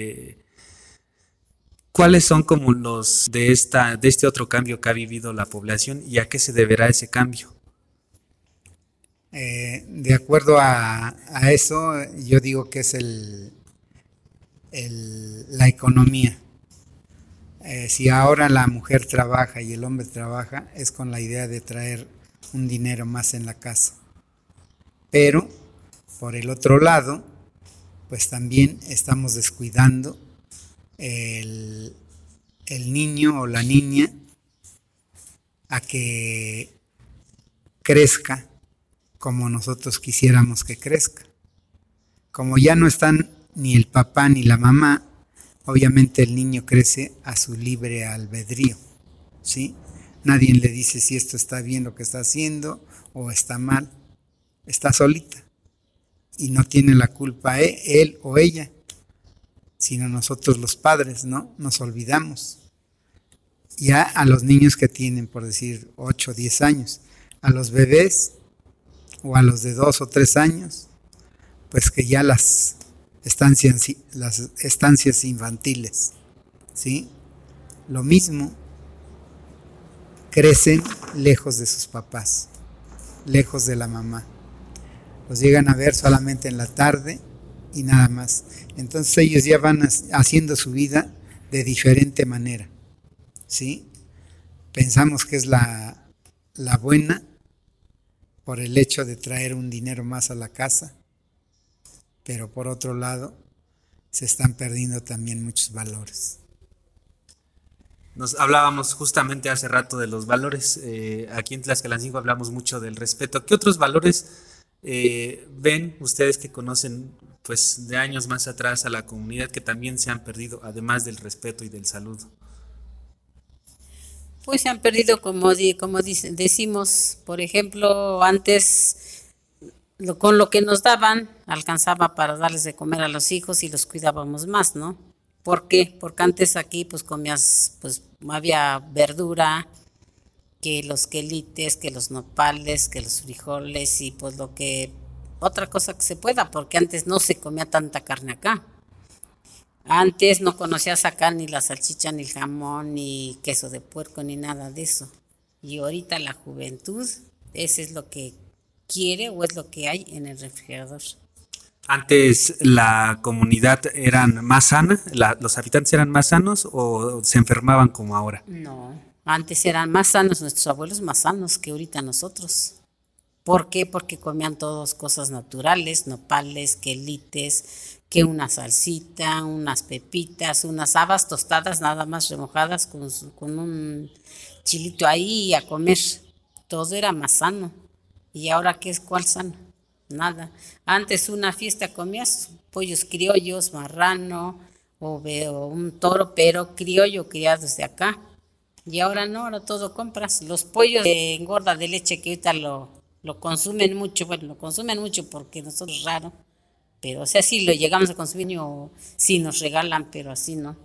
¿Cuáles son como los de este otro cambio que ha vivido la población y a qué se deberá ese cambio? De acuerdo a eso, yo digo que es la economía. Si ahora la mujer trabaja y el hombre trabaja, es con la idea de traer un dinero más en la casa. Pero, por el otro lado, pues también estamos descuidando el niño o la niña a que crezca como nosotros quisiéramos que crezca. Como ya no están ni el papá ni la mamá, obviamente el niño crece a su libre albedrío, ¿sí? Nadie le dice si esto está bien lo que está haciendo o está mal. Está solita y no tiene la culpa él o ella, sino nosotros los padres, ¿no? Nos olvidamos. ya a los niños que tienen, por decir, 8 o 10 años, a los bebés o a los de 2 o 3 años, pues que ya las estancias infantiles, ¿sí? Lo mismo, crecen lejos de sus papás, lejos de la mamá. Los llegan a ver solamente en la tarde y nada más. Entonces ellos ya van haciendo su vida de diferente manera, ¿sí? Pensamos que es la buena por el hecho de traer un dinero más a la casa, pero por otro lado se están perdiendo también muchos valores. Nos hablábamos justamente hace rato de los valores. Aquí en Tlaxcalancingo hablamos mucho del respeto. ¿Qué otros valores ven ustedes que conocen pues de años más atrás a la comunidad que también se han perdido, además del respeto y del saludo? Pues se han perdido, decimos, por ejemplo, antes con lo que nos daban alcanzaba para darles de comer a los hijos y los cuidábamos más, ¿no? ¿Por qué? Porque antes aquí pues comías, pues había verdura, que los quelites, que los nopales, que los frijoles y pues otra cosa que se pueda, porque antes no se comía tanta carne acá. Antes no conocías acá ni la salchicha, ni el jamón, ni queso de puerco, ni nada de eso. Y ahorita la juventud, ese es lo que quiere o es lo que hay en el refrigerador. Antes la comunidad eran más sana, los habitantes eran más sanos o se enfermaban como ahora. No, antes eran más sanos, nuestros abuelos más sanos que ahorita nosotros. ¿Por qué? Porque comían todas cosas naturales, nopales, quelites, que una salsita, unas pepitas, unas habas tostadas nada más remojadas con un chilito ahí a comer. Todo era más sano. ¿Y ahora qué es? ¿Cuál sano? Nada. Antes una fiesta comías pollos criollos, marrano o un toro, pero criollo criado desde acá. Y ahora no, ahora todo compras. Los pollos de engorda de leche que ahorita lo consumen mucho, bueno, lo consumen mucho porque nosotros raro, pero o sea, sí lo llegamos a consumir o sí nos regalan, pero así no.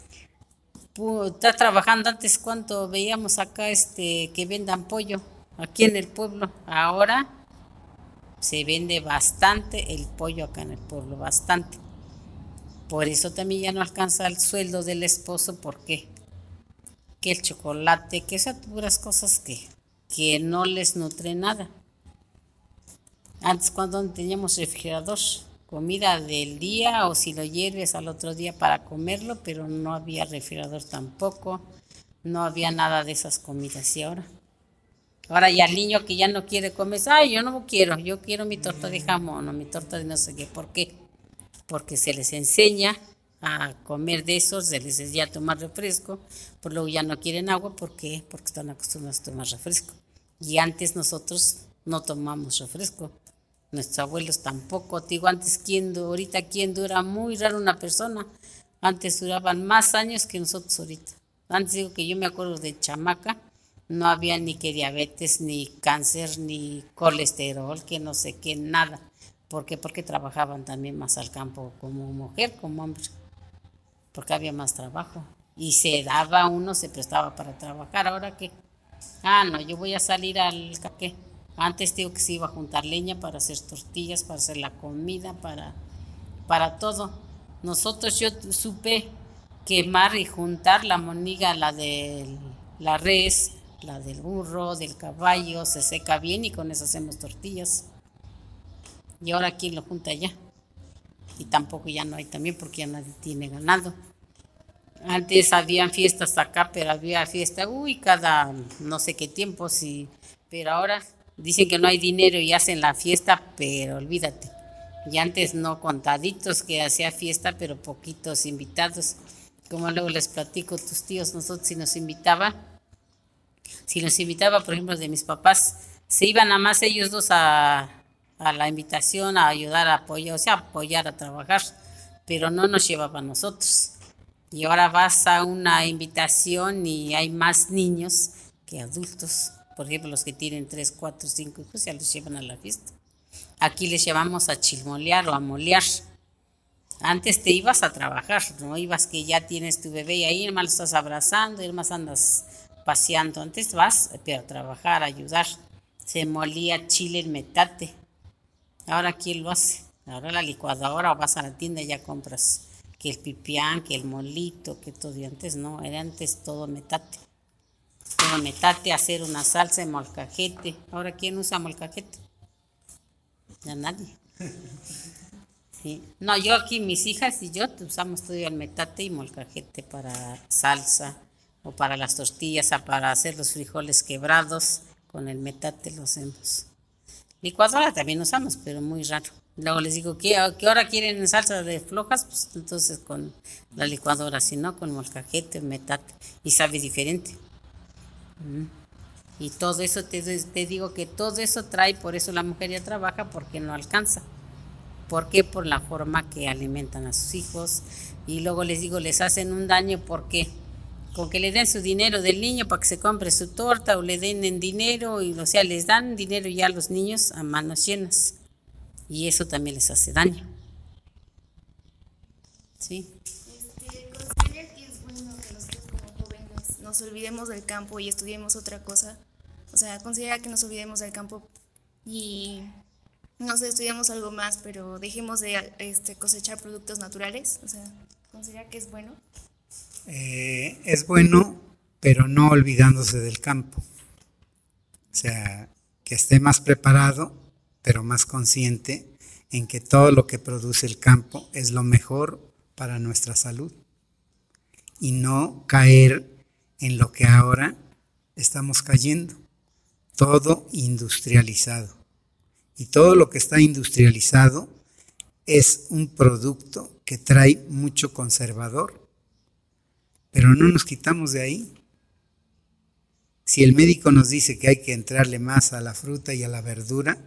Está trabajando antes, ¿cuánto veíamos acá que vendan pollo aquí en el pueblo? Ahora se vende bastante el pollo acá en el pueblo, bastante. Por eso también ya no alcanza el sueldo del esposo, ¿por qué? Que el chocolate, que esas puras cosas que no les nutre nada. Antes cuando teníamos refrigerador, comida del día o si lo hierves al otro día para comerlo, pero no había refrigerador tampoco, no había nada de esas comidas. Y ahora ya el niño que ya no quiere comer, ay, yo no quiero, yo quiero mi torta de jamón o mi torta de no sé qué. ¿Por qué? Porque se les enseña a comer de esos, se les enseña a tomar refresco, por luego ya no quieren agua, ¿por qué? Porque están acostumbrados a tomar refresco. Y antes nosotros no tomamos refresco. Nuestros abuelos tampoco. Te digo, antes, ahorita quién dura, muy raro una persona. Antes duraban más años que nosotros ahorita. Antes digo que yo me acuerdo de chamaca, no había ni que diabetes, ni cáncer, ni colesterol, que no sé qué, nada. ¿Por qué? Porque trabajaban también más al campo como mujer, como hombre. Porque había más trabajo. Y se prestaba para trabajar. ¿Ahora qué? No, yo voy a salir ¿qué? Antes digo que se iba a juntar leña para hacer tortillas, para hacer la comida, para todo. Nosotros yo supe quemar y juntar la moniga, la de la res, la del burro, del caballo, se seca bien y con eso hacemos tortillas. Y ahora ¿quién lo junta ya? Y tampoco ya no hay también porque ya nadie tiene ganado. Antes habían fiestas acá, pero había fiesta, cada no sé qué tiempo, sí, pero ahora dicen que no hay dinero y hacen la fiesta, pero olvídate. Y antes no, contaditos que hacía fiesta, pero poquitos invitados. Como luego les platico, tus tíos, nosotros si nos invitaba, por ejemplo, de mis papás, se iban nada más ellos dos a la invitación, a ayudar, a apoyar a trabajar, pero no nos llevaban nosotros. Y ahora vas a una invitación y hay más niños que adultos. Por ejemplo, los que tienen 3, 4, 5 hijos ya los llevan a la fiesta. Aquí les llevamos a chismolear o a molear. Antes te ibas a trabajar, no ibas que ya tienes tu bebé y ahí nomás lo estás abrazando, y nomás andas paseando. Antes vas, pero a trabajar, a ayudar. Se molía chile en metate. Ahora, ¿quién lo hace? Ahora la licuadora, o vas a la tienda y ya compras que el pipián, que el molito, que todo. Y antes no, era antes todo metate. Todo metate, hacer una salsa de molcajete. Ahora, ¿quién usa molcajete? Ya nadie. Sí. No, yo aquí, mis hijas y yo usamos todo el metate y molcajete para salsa o para las tortillas, o para hacer los frijoles quebrados. Con el metate lo hacemos. Licuadora también usamos, pero muy raro. Luego les digo, ¿qué hora quieren salsa de flojas? Pues entonces con la licuadora, si no, con molcajete, metate. Y sabe diferente. Y todo eso, te digo que todo eso trae, por eso la mujer ya trabaja, porque no alcanza. ¿Por qué? Por la forma que alimentan a sus hijos. Y luego les digo, les hacen un daño, ¿por qué? Con que le den su dinero del niño para que se compre su torta, o le den en dinero, y o sea, les dan dinero ya a los niños a manos llenas. Y eso también les hace daño. ¿Sí? ¿Considera que es bueno que nosotros como jóvenes nos olvidemos del campo y estudiemos otra cosa? O sea, ¿considera que nos olvidemos del campo y no sé, estudiamos algo más, pero dejemos de cosechar productos naturales? O sea, ¿considera que es bueno? Es bueno, pero no olvidándose del campo. O sea, que esté más preparado, pero más consciente en que todo lo que produce el campo es lo mejor para nuestra salud. Y no caer en lo que ahora estamos cayendo. Todo industrializado. Y todo lo que está industrializado es un producto que trae mucho conservador. Pero no nos quitamos de ahí. Si el médico nos dice que hay que entrarle más a la fruta y a la verdura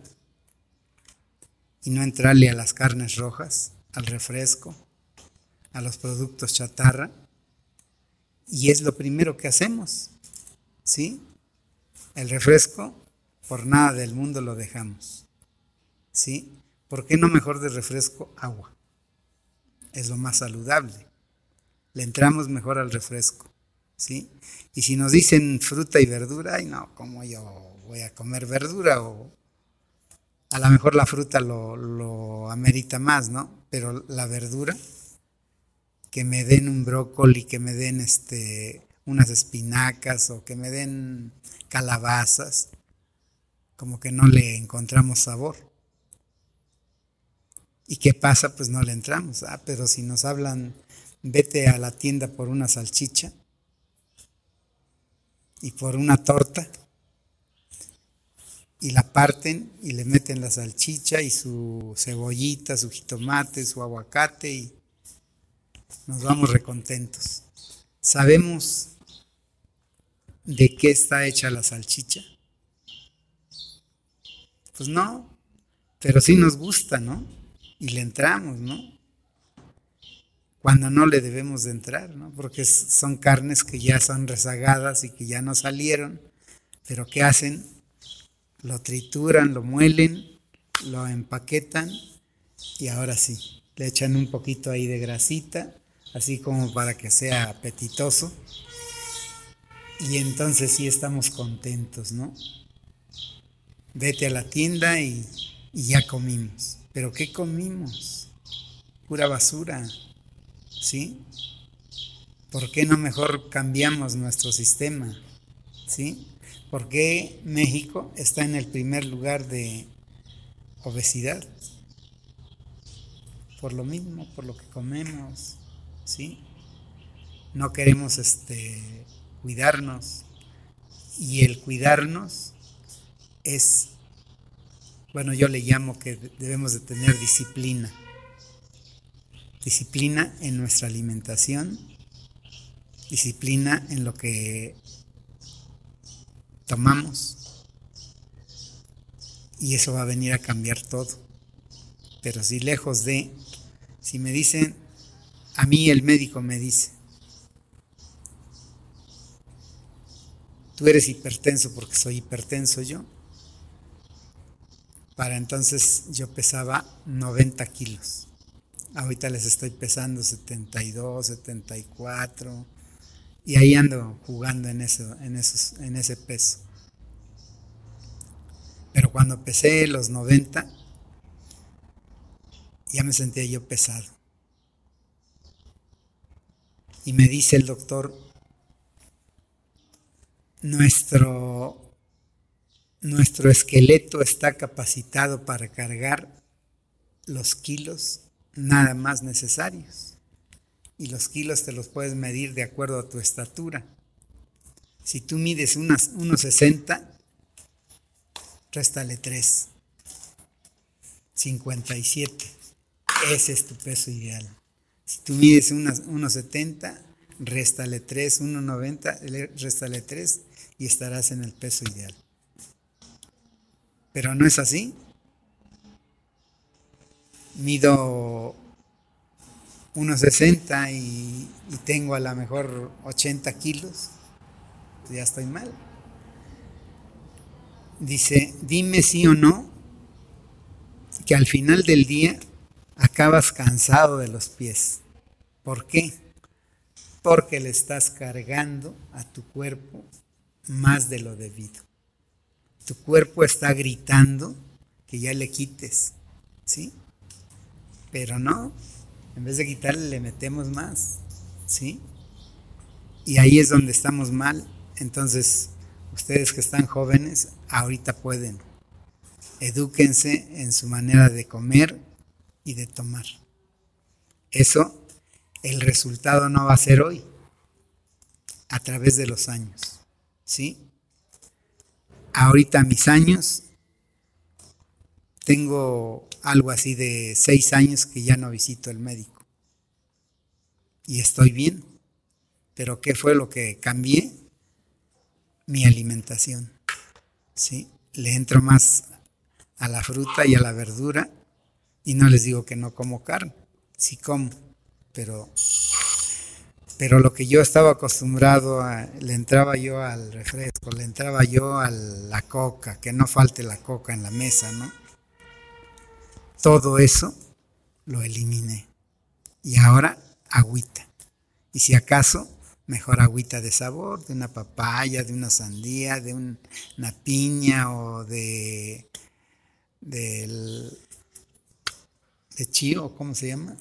y no entrarle a las carnes rojas, al refresco, a los productos chatarra, y es lo primero que hacemos, ¿sí? El refresco, por nada del mundo lo dejamos, ¿sí? ¿Por qué no mejor de refresco agua? Es lo más saludable. Le entramos mejor al refresco, ¿sí? Y si nos dicen fruta y verdura, ay no, ¿cómo yo voy a comer verdura? O a lo mejor la fruta lo amerita más, ¿no? Pero la verdura, que me den un brócoli, que me den unas espinacas o que me den calabazas, como que no le encontramos sabor. ¿Y qué pasa? Pues no le entramos. Pero si nos hablan, vete a la tienda por una salchicha y por una torta, y la parten y le meten la salchicha y su cebollita, su jitomate, su aguacate, y nos vamos recontentos. ¿Sabemos de qué está hecha la salchicha? Pues no, pero sí nos gusta, ¿no? Y le entramos, ¿no? Cuando no le debemos de entrar, ¿no? Porque son carnes que ya son rezagadas y que ya no salieron, pero ¿qué hacen? Lo trituran, lo muelen, lo empaquetan y ahora sí, le echan un poquito ahí de grasita, así como para que sea apetitoso, y entonces sí estamos contentos, ¿no? Vete a la tienda y ya comimos. ¿Pero qué comimos? Pura basura, ¿sí? ¿Por qué no mejor cambiamos nuestro sistema? ¿Sí? ¿Por qué México está en el primer lugar de obesidad? Por lo mismo, por lo que comemos, ¿sí? No queremos cuidarnos, y el cuidarnos es, bueno, yo le llamo que debemos de tener disciplina. Disciplina en nuestra alimentación, disciplina en lo que tomamos, y eso va a venir a cambiar todo. Pero si si me dicen, a mí el médico me dice, tú eres hipertenso porque soy hipertenso yo. Para entonces yo pesaba 90 kilos. Ahorita les estoy pesando 72, 74, Y ahí ando jugando en ese peso. Pero cuando pesé los 90, ya me sentía yo pesado. Y me dice el doctor, nuestro esqueleto está capacitado para cargar los kilos nada más necesarios. Y los kilos te los puedes medir de acuerdo a tu estatura. Si tú mides 1,60, réstale 3. 57. Ese es tu peso ideal. Si tú mides 1,70, réstale 3. 1,90, réstale 3 y estarás en el peso ideal. Pero no es así. Mido 1,60 y tengo a lo mejor 80 kilos. Pues ya estoy mal. Dice, dime sí o no, que al final del día acabas cansado de los pies. ¿Por qué? Porque le estás cargando a tu cuerpo más de lo debido. Tu cuerpo está gritando que ya le quites, ¿sí? Pero no, en vez de quitarle le metemos más, ¿sí? Y ahí es donde estamos mal. Entonces, ustedes que están jóvenes, ahorita pueden. Edúquense en su manera de comer y de tomar. Eso, el resultado no va a ser hoy, a través de los años, ¿sí? Ahorita mis años, tengo algo así de 6 años que ya no visito el médico. Y estoy bien. Pero ¿qué fue lo que cambié? Mi alimentación, ¿sí? Le entro más a la fruta y a la verdura y no les digo que no como carne, sí como, pero lo que yo estaba acostumbrado le entraba yo al refresco, le entraba yo a la coca, que no falte la coca en la mesa, ¿no? Todo eso lo eliminé y ahora agüita, y si acaso mejor agüita de sabor, de una papaya, de una sandía, de una piña o de chío, ¿cómo se llama?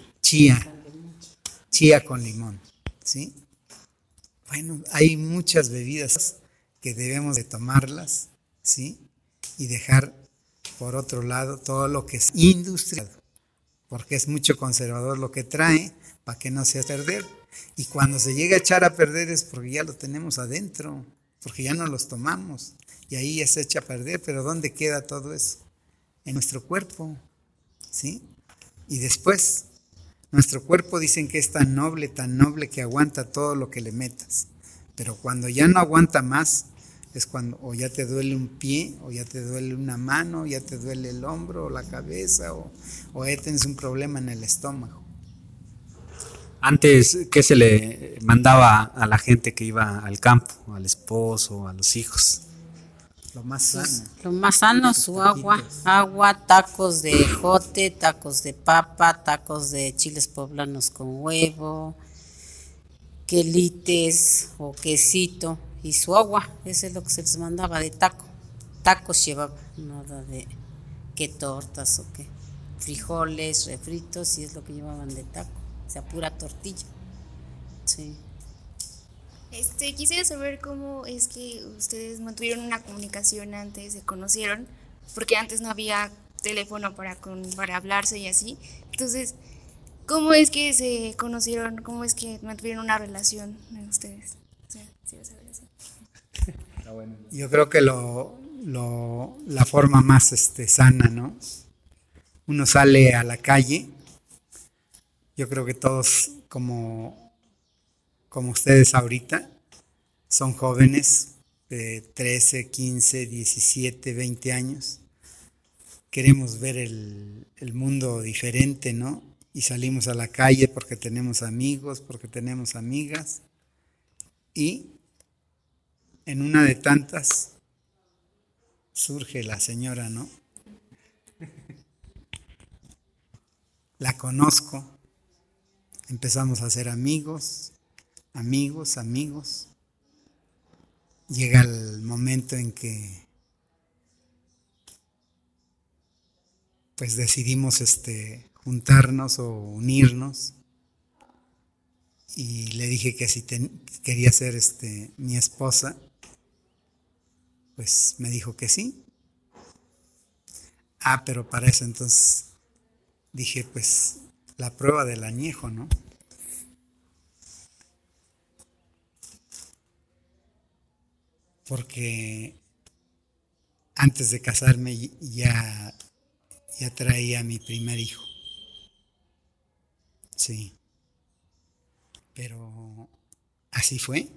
Chía con limón, ¿sí? Bueno, hay muchas bebidas que debemos de tomarlas, ¿sí? Y dejar por otro lado todo lo que es industrial, porque es mucho conservador lo que trae para que no se eche a perder. Y cuando se llega a echar a perder es porque ya lo tenemos adentro, porque ya no los tomamos y ahí ya se echa a perder. Pero ¿dónde queda todo eso? En nuestro cuerpo, ¿sí? Y después, nuestro cuerpo dicen que es tan noble que aguanta todo lo que le metas. Pero cuando ya no aguanta más, es cuando o ya te duele un pie, o ya te duele una mano, o ya te duele el hombro, o la cabeza, o ya tienes un problema en el estómago. Antes, ¿qué se le mandaba a la gente que iba al campo, al esposo, a los hijos? Lo más sano. Lo más sano, su agua, tacos de ejote, tacos de papa, tacos de chiles poblanos con huevo, quelites o quesito y su agua. Eso es lo que se les mandaba de taco. Tacos llevaba, nada de qué tortas o qué frijoles, refritos, y es lo que llevaban de taco. O sea, pura tortilla. Sí. Quisiera saber cómo es que ustedes mantuvieron una comunicación antes, se conocieron, porque antes no había teléfono para hablarse y así. Entonces, ¿cómo es que se conocieron? ¿Cómo es que mantuvieron una relación en ustedes? O sea, quisiera saber eso. Yo creo que la forma más sana, ¿no? Uno sale a la calle. Yo creo que todos, como ustedes ahorita, son jóvenes de 13, 15, 17, 20 años. Queremos ver el mundo diferente, ¿no? Y salimos a la calle porque tenemos amigos, porque tenemos amigas. Y en una de tantas surge la señora, ¿no? La conozco. Empezamos a ser amigos, amigos, amigos. Llega el momento en que pues decidimos juntarnos o unirnos, y le dije que si quería ser mi esposa, pues me dijo que sí. Pero para eso entonces dije, pues la prueba del añejo, ¿no? Porque antes de casarme ya traía a mi primer hijo. Sí. Pero así fue.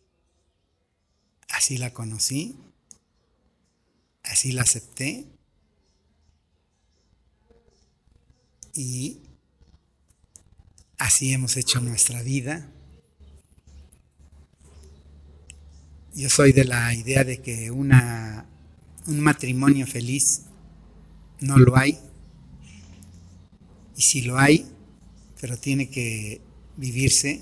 Así la conocí. Así la acepté. Y así hemos hecho nuestra vida. Yo soy de la idea de que un matrimonio feliz no lo hay. Y si lo hay, pero tiene que vivirse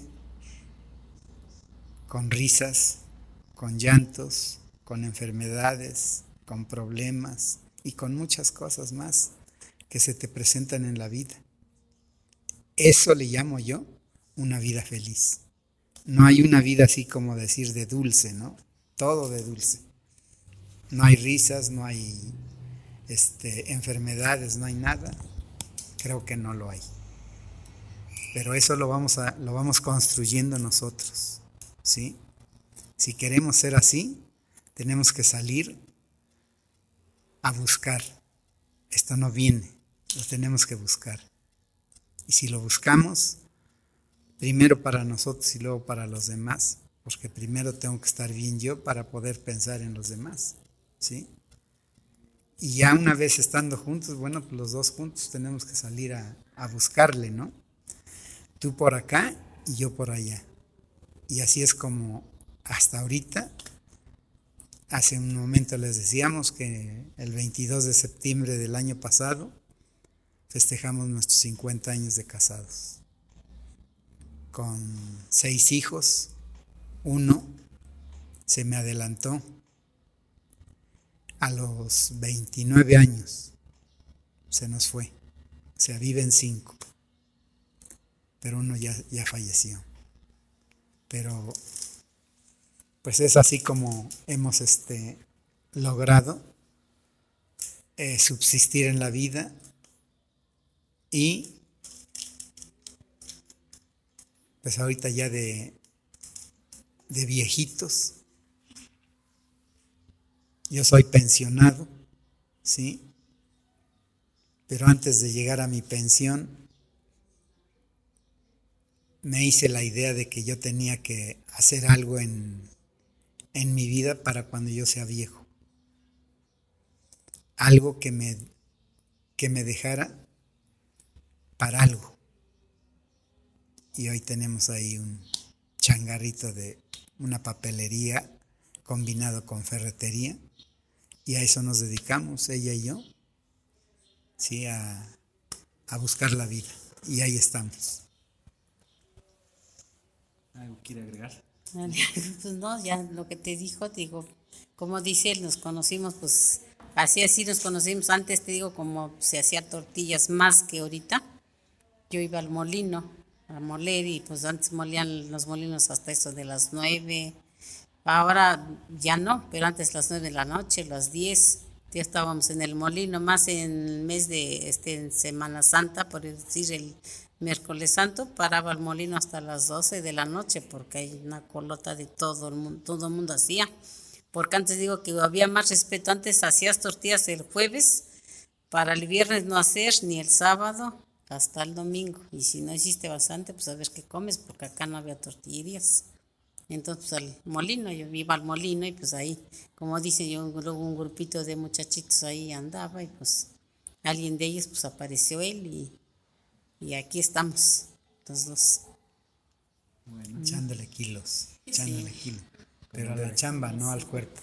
con risas, con llantos, con enfermedades, con problemas y con muchas cosas más que se te presentan en la vida. Eso le llamo yo una vida feliz. No hay una vida así como decir de dulce, ¿no? Todo de dulce. No hay risas, no hay enfermedades, no hay nada. Creo que no lo hay. Pero eso lo vamos construyendo nosotros, ¿sí? Si queremos ser así, tenemos que salir a buscar. Esto no viene, lo tenemos que buscar. Y si lo buscamos, primero para nosotros y luego para los demás, porque primero tengo que estar bien yo para poder pensar en los demás, ¿sí? Y ya una vez estando juntos, bueno, pues los dos juntos tenemos que salir a buscarle, ¿no? Tú por acá y yo por allá. Y así es como hasta ahorita, hace un momento les decíamos que el 22 de septiembre del año pasado festejamos nuestros 50 años de casados. Con 6 hijos, uno se me adelantó a los 29 años. Se nos fue. O sea, viven 5. Pero uno ya falleció. Pero pues es así como hemos logrado subsistir en la vida y pues ahorita ya de viejitos. Yo soy pensionado, ¿sí? Pero antes de llegar a mi pensión me hice la idea de que yo tenía que hacer algo en mi vida para cuando yo sea viejo. Algo que me dejara para algo. Y hoy tenemos ahí un changarrito de una papelería combinado con ferretería. Y a eso nos dedicamos, ella y yo, ¿sí? A buscar la vida. Y ahí estamos. ¿Algo quiere agregar? Pues no, ya lo que te digo, como dice él, nos conocimos, pues así nos conocimos. Antes te digo, como se hacía tortillas más que ahorita, yo iba al molino a moler y pues antes molían los molinos hasta eso de las 9. Ahora ya no, pero antes las 9 de la noche, las 10, ya estábamos en el molino, más en el mes de en Semana Santa, por decir el miércoles santo, paraba el molino hasta las 12 de la noche, porque hay una colota de todo el mundo hacía. Porque antes digo que había más respeto, antes hacías tortillas el jueves, para el viernes no hacer, ni el sábado, hasta el domingo. Y si no hiciste bastante, pues a ver qué comes, porque acá no había tortillerías. Entonces, pues al molino, yo iba al molino y pues ahí, como dice yo, luego un grupito de muchachitos ahí andaba y pues alguien de ellos pues apareció él y aquí estamos, los dos. Bueno, echándole kilos. Pero a la chamba, no al cuerpo.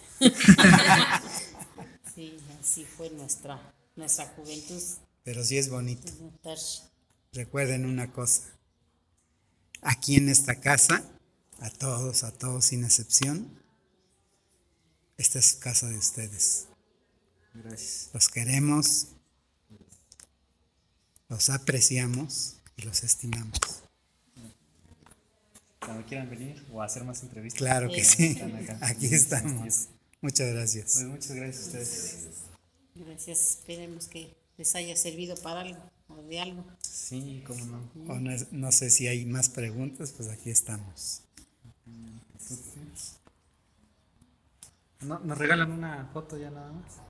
Sí, así fue nuestra juventud. Pero sí es bonito. Recuerden una cosa. Aquí en esta casa a todos sin excepción. Esta es casa de ustedes. Gracias. Los queremos, los apreciamos y los estimamos. Cuando quieran venir o hacer más entrevistas. Claro que sí, Están acá. aquí estamos. Muchas gracias. Pues muchas gracias a ustedes. Gracias, esperemos que les haya servido para algo o de algo. Sí, cómo no. O no sé si hay más preguntas, pues aquí estamos. ¿Nos regalan una foto ya nada más?